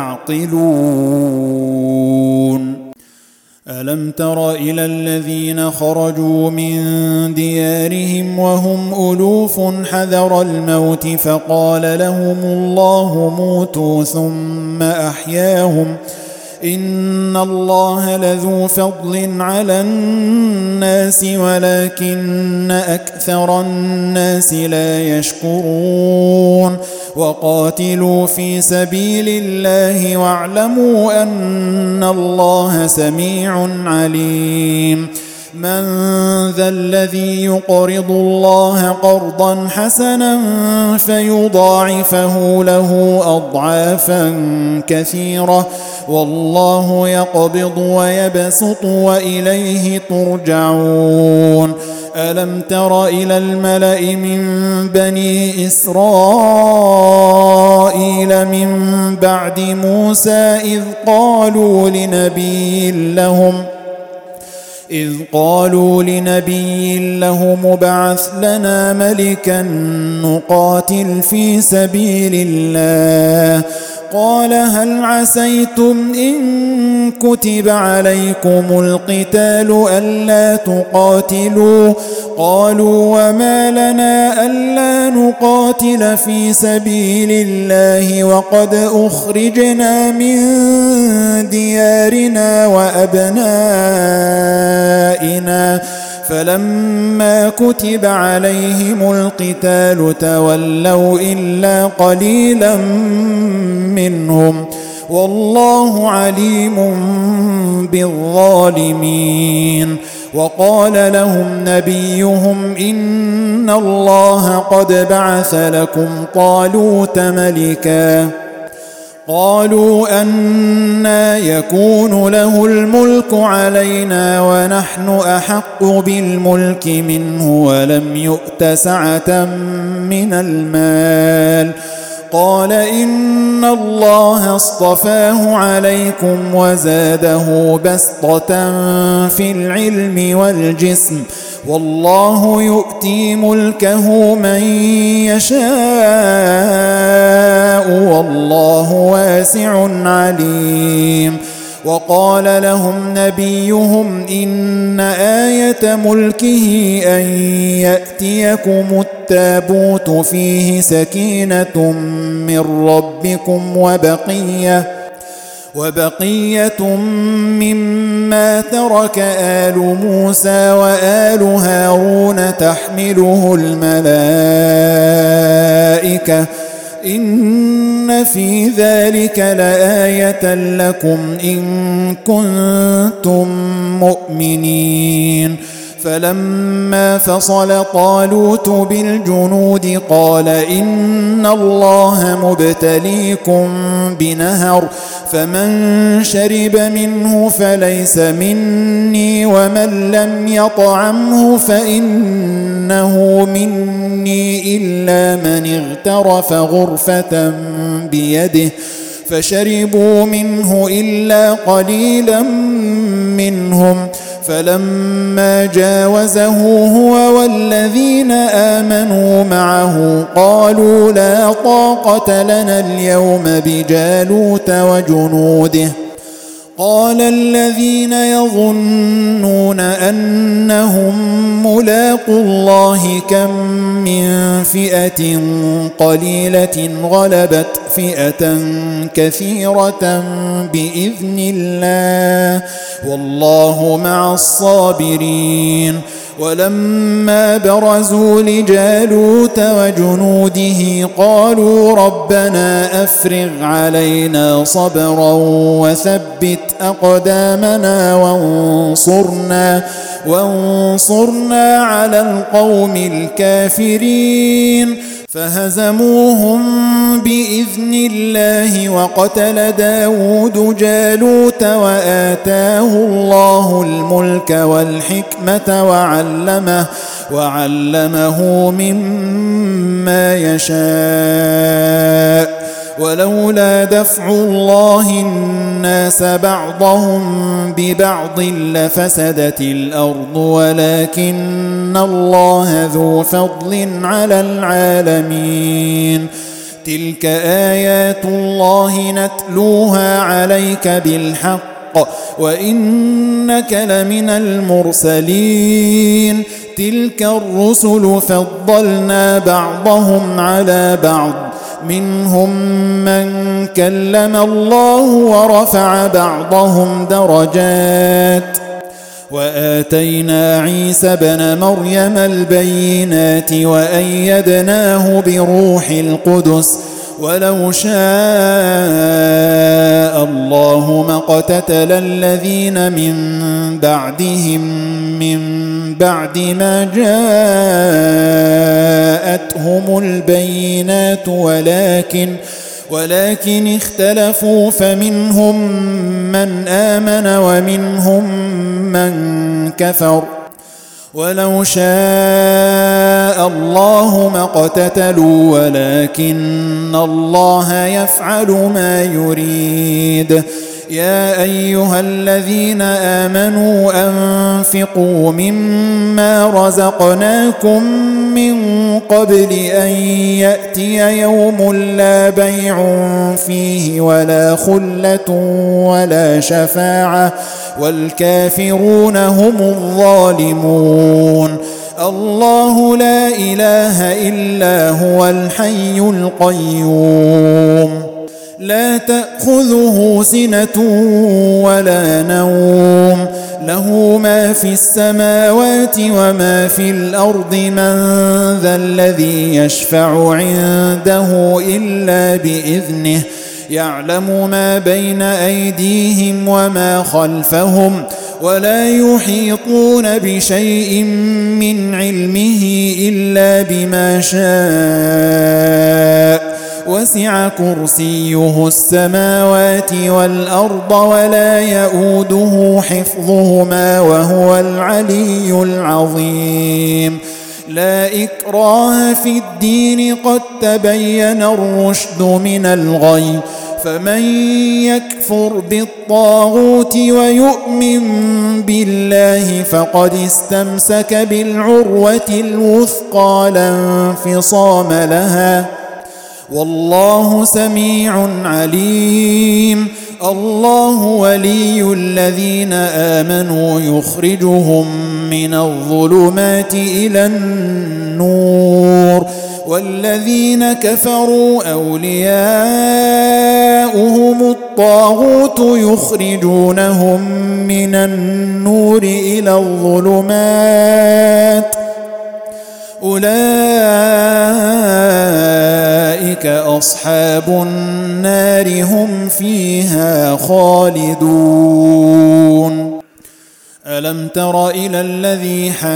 Speaker 1: تعقلون. ألم تر إلى الذين خرجوا من ديارهم وهم ألوف حذر الموت فقال لهم الله موتوا ثم أحياهم إن الله لذو فضل على الناس ولكن أكثر الناس لا يشكرون. وقاتلوا في سبيل الله واعلموا أن الله سميع عليم. من ذا الذي يقرض الله قرضا حسنا فيضاعفه له أضعافا كثيرة والله يقبض ويبسط وإليه ترجعون. ألم تر إلى الملأ من بني إسرائيل من بعد موسى إذ قالوا لنبي لهم إذ قالوا لنبي له ابعث لنا ملكا نقاتل في سبيل الله قال هل عسيتم إن كتب عليكم القتال ألا تقاتلوا قالوا وما لنا ألا نقاتل في سبيل الله وقد أخرجنا من ديارنا وأبنائنا فلما كتب عليهم القتال تولوا إلا قليلا منهم والله عليم بالظالمين. وقال لهم نبيهم إن الله قد بعث لكم طالوت ملكا قالوا أنى يكون له الملك علينا ونحن أحق بالملك منه ولم يؤت سعة من المال قال إن الله اصطفاه عليكم وزاده بسطة في العلم والجسم والله يؤتي ملكه من يشاء والله واسع عليم. وقال لهم نبيهم إن آية ملكه أن يأتيكم التابوت فيه سكينة من ربكم وبقية وبقية مما ترك آل موسى وآل هارون تحمله الملائكة إن في ذلك لآية لكم إن كنتم مؤمنين. فلما فصل طالوت بالجنود قال إن الله مبتليكم بنهر فمن شرب منه فليس مني ومن لم يطعمه فإنه مني إلا من اغترف غرفة بيده فشربوا منه إلا قليلا منهم فلما جاوزه هو والذين آمنوا معه قالوا لا طاقة لنا اليوم بجالوت وجنوده قال الذين يظنون أنهم ملاقو الله كم من فئة قليلة غلبت فئة كثيرة بإذن الله والله مع الصابرين ولما برزوا لجالوت وجنوده قالوا ربنا أفرغ علينا صبرا وثبت أقدامنا وانصرنا وانصرنا على القوم الكافرين فهزموهم بإذن الله وقتل داود جالوت وآتاه الله الملك والحكمة وعلمه وعلمه مما يشاء ولولا دفع الله الناس بعضهم ببعض لفسدت الأرض ولكن الله ذو فضل على العالمين تلك آيات الله نتلوها عليك بالحق وإنك لمن المرسلين تلك الرسل فضلنا بعضهم على بعض منهم من كلم الله ورفع بعضهم درجات وآتينا عيسى ابن مريم البينات وأيدناه بروح القدس ولو شاء الله ما اقتتل الذين من بعدهم من بعد ما جاءتهم البينات ولكن ولكن اختلفوا فمنهم من آمن ومنهم من كفر ولو شاء الله ما اقتتلوا ولكن الله يفعل ما يريد يا أيها الذين آمنوا أنفقوا مما رزقناكم من قبل أن يأتي يوم لا بيع فيه ولا خلة ولا شفاعة والكافرون هم الظالمون الله لا إله إلا هو الحي القيوم لا تأخذه سنة ولا نوم له ما في السماوات وما في الأرض من ذا الذي يشفع عنده إلا بإذنه يعلم ما بين أيديهم وما خلفهم ولا يحيطون بشيء من علمه إلا بما شاء وسع كرسيه السماوات والأرض ولا يؤوده حفظهما وهو العلي العظيم لا إكراه في الدين قد تبين الرشد من الغي فمن يكفر بالطاغوت ويؤمن بالله فقد استمسك بالعروة الوثقى لا انفصام لها والله سميع عليم الله ولي الذين آمنوا يخرجهم من الظلمات إلى النور والذين كفروا أولياؤهم الطاغوت يخرجونهم من النور إلى الظلمات أولئك أصحاب النار هم فيها خالدون ألم تر إلى الذي حاج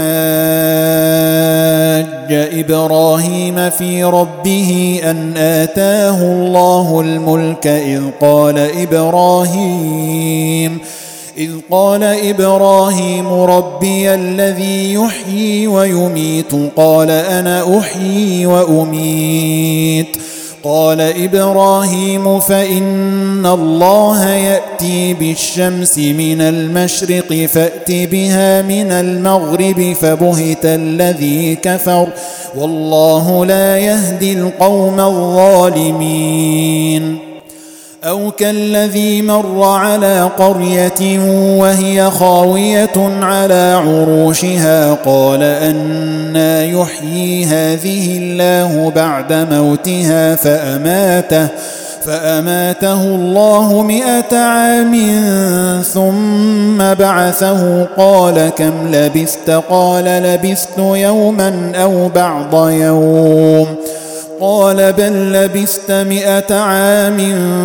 Speaker 1: إبراهيم في ربه أن آتاه الله الملك إذ قال إبراهيم إذ قال إبراهيم ربي الذي يحيي ويميت قال أنا أحيي وأميت قال إبراهيم فإن الله يأتي بالشمس من المشرق فأت بها من المغرب فبهت الذي كفر والله لا يهدي القوم الظالمين. أو كالذي مر على قرية وهي خاوية على عروشها قال أنى يحيي هذه الله بعد موتها فأماته فأماته الله مئة عام ثم بعثه قال كم لبثت قال لبثت يوما أو بعض يوم قال بل لبثت مئة عام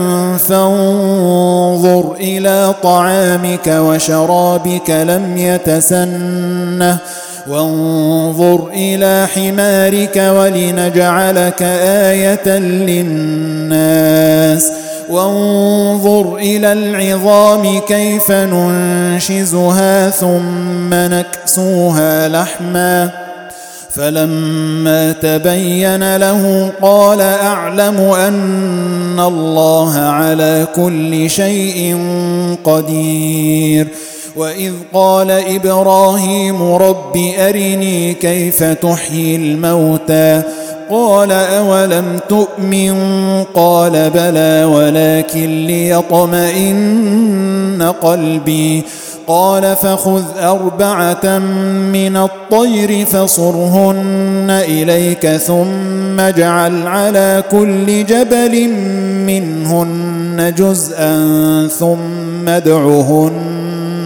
Speaker 1: فانظر إلى طعامك وشرابك لم يتسنه وانظر إلى حمارك ولنجعلك آية للناس وانظر إلى العظام كيف ننشزها ثم نكسوها لحما فلما تبين له قال أعلم أن الله على كل شيء قدير. وإذ قال إبراهيم رب أرني كيف تحيي الموتى قال أولم تؤمن قال بلى ولكن ليطمئن قلبي قال فخذ أربعة من الطير فصرهن إليك ثم اجعل على كل جبل منهن جزءا ثم ادعهن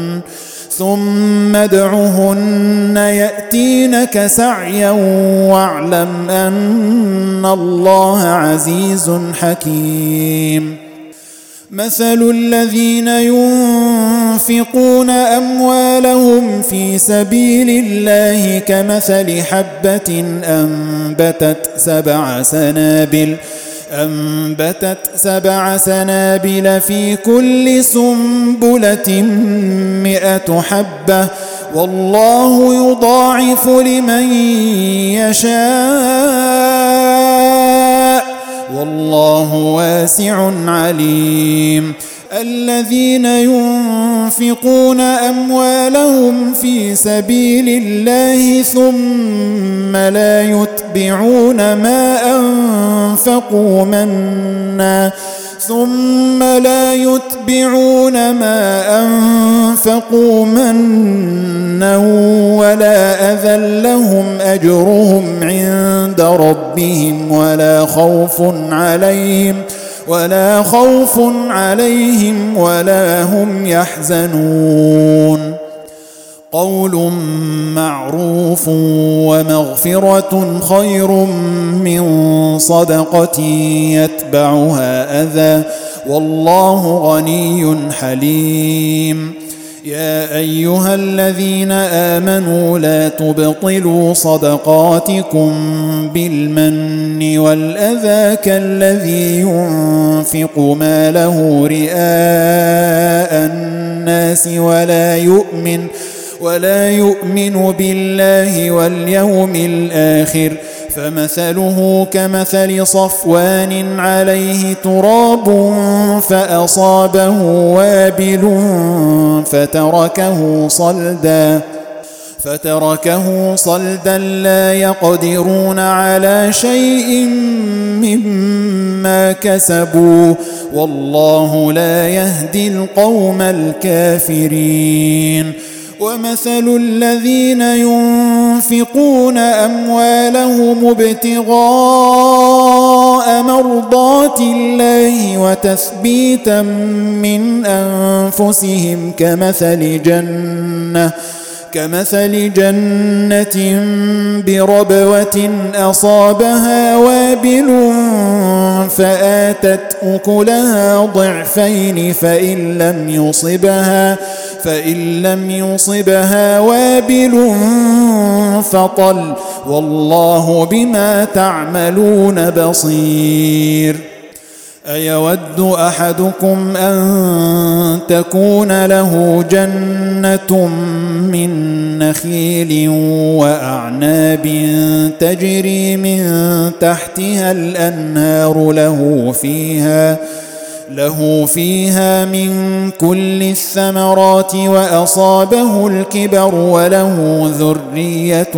Speaker 1: ثم ادعهن يأتينك سعيا واعلم أن الله عزيز حكيم. مثل الذين ينفقون أموالهم في سبيل الله كمثل حبة أنبتت سبع سنابل أنبتت سبع سنابل في كل سنبلة مئة حبة والله يضاعف لمن يشاء والله واسع عليم. الذين ينفقون أموالهم في سبيل الله ثم لا يتبعون ما أنفقوا منا ثم لا يتبعون ما أنفقوا منا ولا أذى لهم أجرهم عند ربهم ولا خوف عليهم ولا خوف عليهم ولا هم يحزنون. قول معروف ومغفرة خير من صدقة يتبعها أذى والله غني حليم. يا أيها الذين آمنوا لا تبطلوا صدقاتكم بالمن والأذى كالذي ينفق ماله رئاء الناس ولا يؤمن ولا يؤمن بالله واليوم الآخر فمثله كمثل صفوان عليه تراب فأصابه وابل فتركه صلدا فتركه صلدا لا يقدرون على شيء مما كسبوا والله لا يهدي القوم الكافرين. ومثل الذين ينفقون أموالهم ابتغاء مرضات الله وتثبيتا من أنفسهم كمثل جنة كمثل جنة بربوة أصابها وابل فآتت أكلها ضعفين فإن لم يصبها فإن لم يصبها وابل فطل والله بما تعملون بصير. أيود أحدكم أن تكون له جنة من نخيل وأعناب تجري من تحتها الأنهار له فيها له فيها من كل الثمرات وأصابه الكبر وله ذرية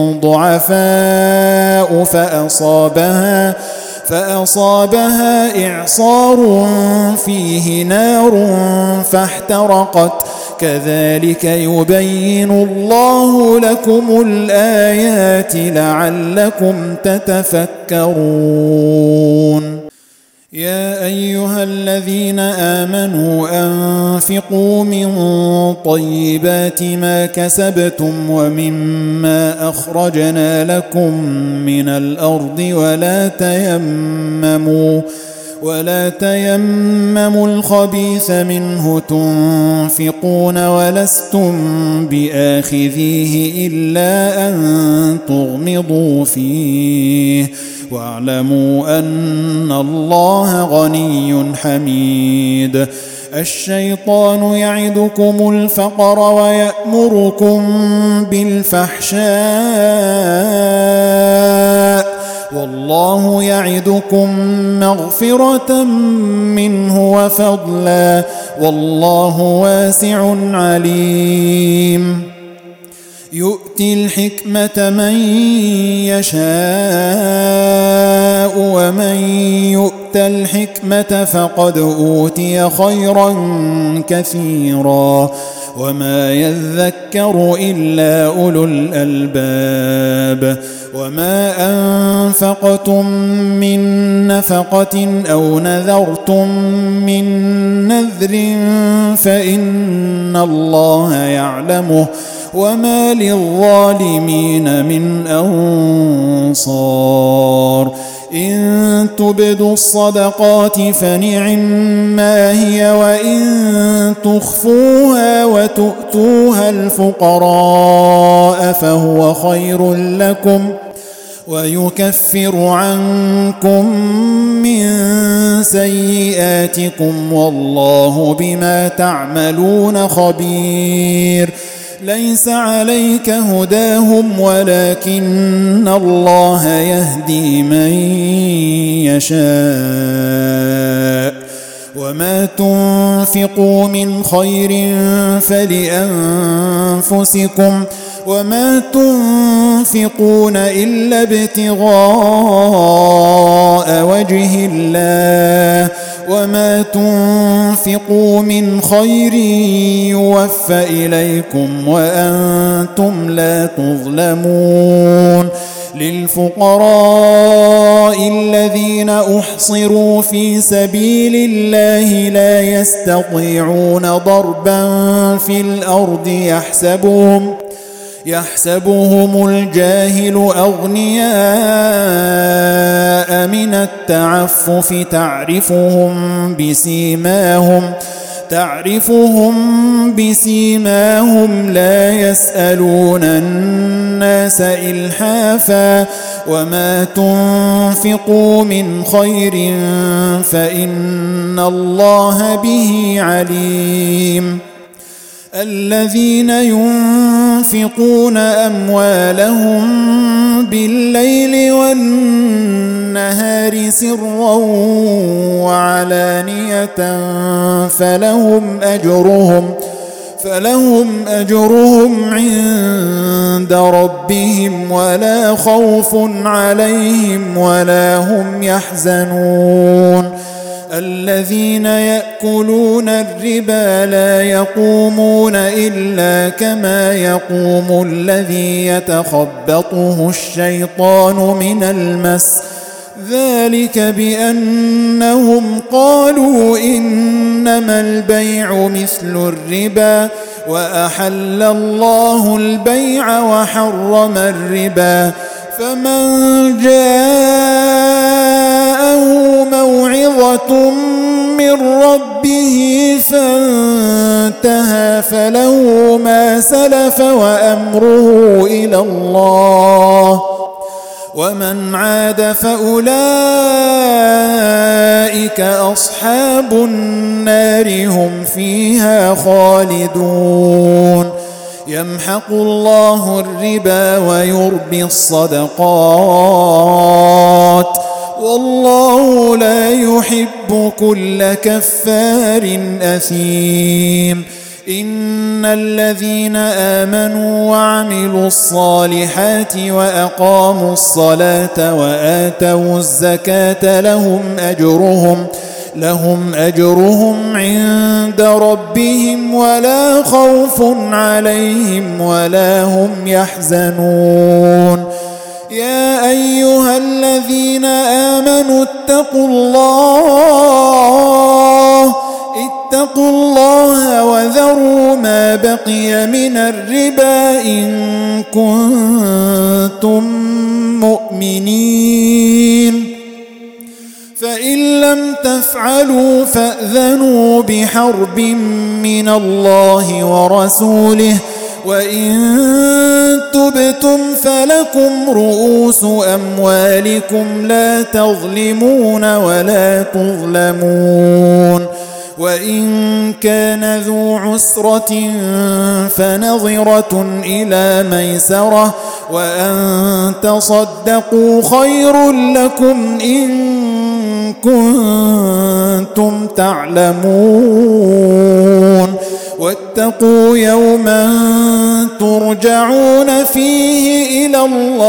Speaker 1: ضعفاء فأصابها فأصابها إعصار فيه نار فاحترقت كذلك يبين الله لكم الآيات لعلكم تتفكرون. يا أيها الذين آمنوا أنفقوا من طيبات ما كسبتم ومما أخرجنا لكم من الأرض ولا تيمموا ولا تيمموا الخبيث منه تنفقون ولستم بآخذيه إلا أن تغمضوا فيه واعلموا أن الله غني حميد. الشيطان يعدكم الفقر ويأمركم بالفحشاء والله يعدكم مغفرة منه وفضلا والله واسع عليم. يؤتي الحكمة من يشاء ومن يؤت الحكمة فقد أوتي خيرا كثيرا وما يذكر إلا أولو الألباب. وما أنفقتم من نفقة أو نذرتم من نذر فإن الله يعلمه وما للظالمين من أنصار. إن تبدوا الصدقات فنعما هي وإن تخفوها وتؤتوها الفقراء فهو خير لكم ويكفر عنكم من سيئاتكم والله بما تعملون خبير. ليس عليك هداهم ولكن الله يهدي من يشاء وما تنفقوا من خير فلأنفسكم وما تنفقون إلا ابتغاء وجه الله وما تنفقوا من خير يوفى إليكم وأنتم لا تظلمون. للفقراء الذين أحصروا في سبيل الله لا يستطيعون ضربا في الأرض يحسبهم يحسبهم الجاهل أغنياء من التعفف تعرفهم بسيماهم تعرفهم بسيماهم لا يسألون الناس إلحافا وما تنفقوا من خير فإن الله به عليم. الذين ينفقون أموالهم بالليل والنهار سرا وعلانية فلهم أجرهم فلهم أجرهم عند ربهم ولا خوف عليهم ولا هم يحزنون. الذين يأكلون الربا لا يقومون إلا كما يقوم الذي يتخبطه الشيطان من المس ذلك بأنهم قالوا إنما البيع مثل الربا وأحل الله البيع وحرم الربا فمن جاءه موعظة من ربه فانتهى فله ما سلف وأمره إلى الله ومن عاد فأولئك أصحاب النار هم فيها خالدون يمحق الله الربا ويربي الصدقات والله لا يحب كل كفار أثيم إن الذين آمنوا وعملوا الصالحات وأقاموا الصلاة وآتوا الزكاة لهم أجرهم لهم أجرهم عند ربهم ولا خوف عليهم ولا هم يحزنون يا أيها الذين آمنوا اتقوا الله اتقوا الله وذروا ما بقي من الربا إن كنتم مؤمنين فإن لم تفعلوا فأذنوا بحرب من الله ورسوله وإن تبتم فلكم رؤوس أموالكم لا تظلمون ولا تظلمون وإن كان ذو عسرة فنظرة إلى ميسرة وأن تصدقوا خير لكم إن كنتم تعلمون واتقوا يوما ترجعون فيه إلى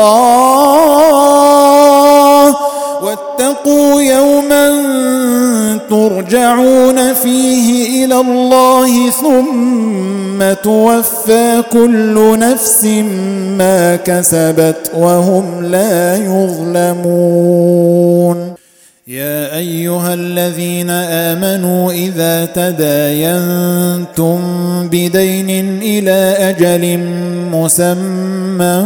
Speaker 1: الله واتقوا يوما ترجعون فيه إلى الله ثم توفى كل نفس ما كسبت وهم لا يظلمون يا أيها الذين آمنوا إذا تداينتم بدين إلى أجل مسمى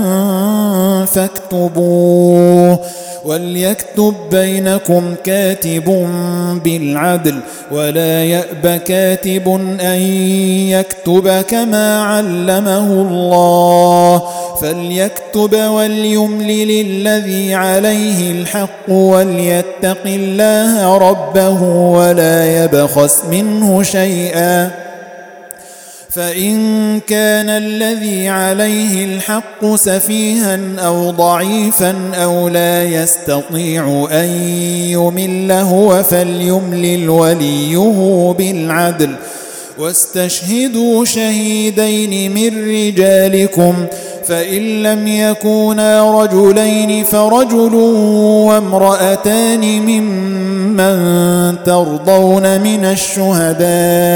Speaker 1: فاكتبوه وليكتب بينكم كاتب بالعدل ولا يأب كاتب أن يكتب كما علمه الله فليكتب وليملل الذي عليه الحق وليتق الله ربه ولا يبخس منه شيئا فإن كان الذي عليه الحق سفيها أو ضعيفا أو لا يستطيع أن يمل هو فليملل وليه بالعدل واستشهدوا شهيدين من رجالكم فإن لم يكونا رجلين فرجل وامرأتان ممن ترضون من الشهداء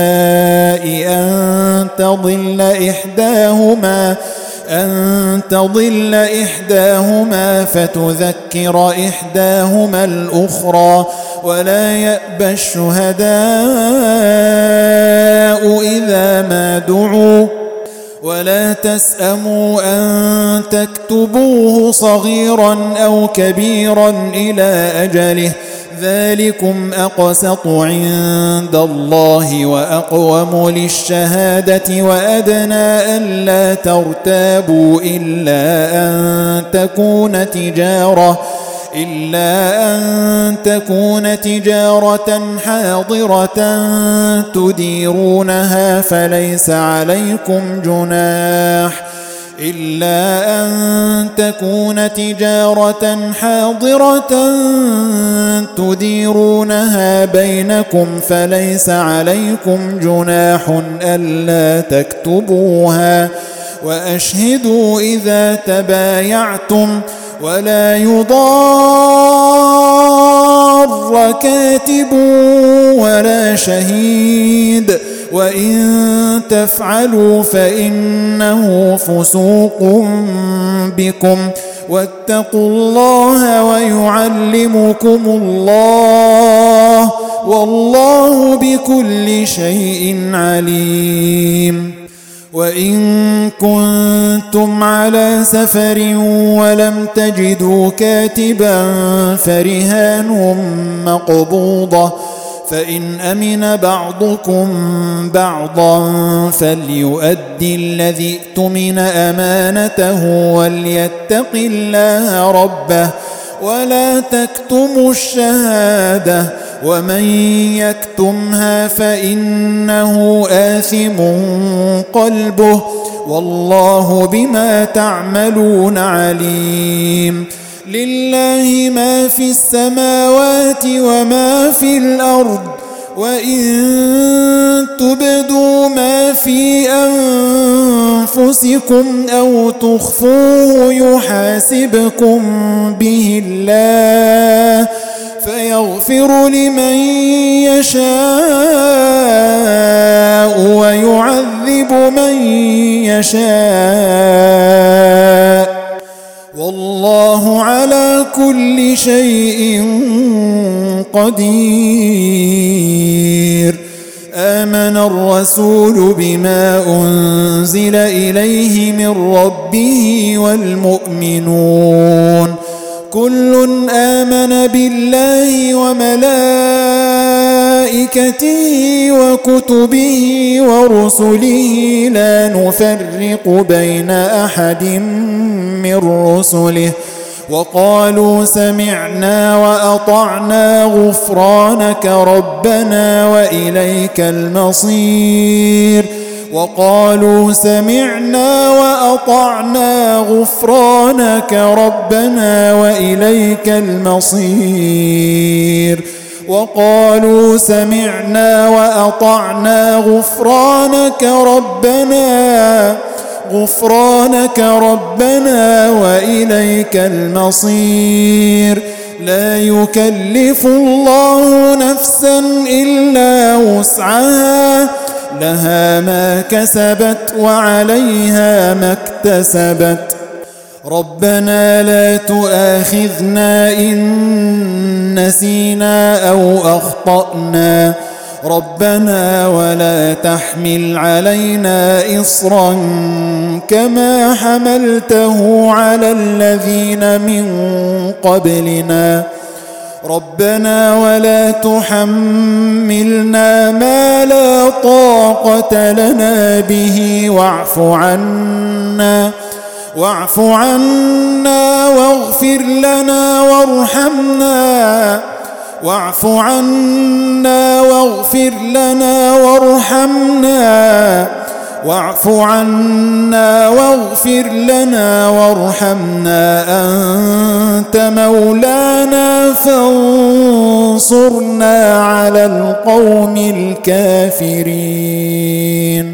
Speaker 1: أن تضل إحداهما أن تضل إحداهما فتذكر إحداهما الأخرى ولا يأبى الشهداء إذا ما دعوا ولا تسأموا أن تكتبوه صغيرا أو كبيرا إلى أجله ذلكم أقسط عند الله وأقوم للشهادة وأدنى ألا ترتابوا إلا أن تكون تجارة إلا أن تكون تجارة حاضرة تديرونها فليس عليكم جناح إلا أن تكون تجارة حاضرة تديرونها بينكم فليس عليكم جناح ألا تكتبوها وأشهدوا إذا تبايعتم ولا يضار كاتب ولا شهيد وإن تفعلوا فإنه فسوق بكم واتقوا الله ويعلمكم الله والله بكل شيء عليم وإن كنتم على سفر ولم تجدوا كاتبا فرهان مقبوضة فإن أمن بعضكم بعضا فليؤدي الذي اؤتمن أمانته وليتق الله ربه ولا تكتموا الشهادة ومن يكتمها فإنه آثم قلبه والله بما تعملون عليم. لله ما في السماوات وما في الأرض وإن تبدوا ما في أنفسكم أو تخفوه يحاسبكم به الله فيغفر لمن يشاء ويعذب من يشاء والله على كل شيء قدير. آمن الرسول بما أنزل إليه من ربه والمؤمنون كل آمن بالله وملائكته وكتبه ورسله لا نفرق بين أحد من رسله وقالوا سمعنا وأطعنا غفرانك ربنا وإليك المصير وقالوا سمعنا وأطعنا غفرانك ربنا وإليك المصير وقالوا سمعنا وأطعنا غفرانك ربنا غفرانك ربنا وإليك المصير. لا يكلف الله نفسا إلا وسعها لها ما كسبت وعليها ما اكتسبت ربنا لا تؤاخذنا إن نسينا أو أخطأنا ربنا ولا تحمل علينا إصرا كما حملته على الذين من قبلنا ربنا ولا تحملنا ما لا طاقة لنا به واعف عنا واعف عنا واغفر لنا وارحمنا واعف عنا واغفر لنا وارحمنا واعف عنا واغفر لنا وارحمنا أنت مولانا فانصرنا على القوم الكافرين.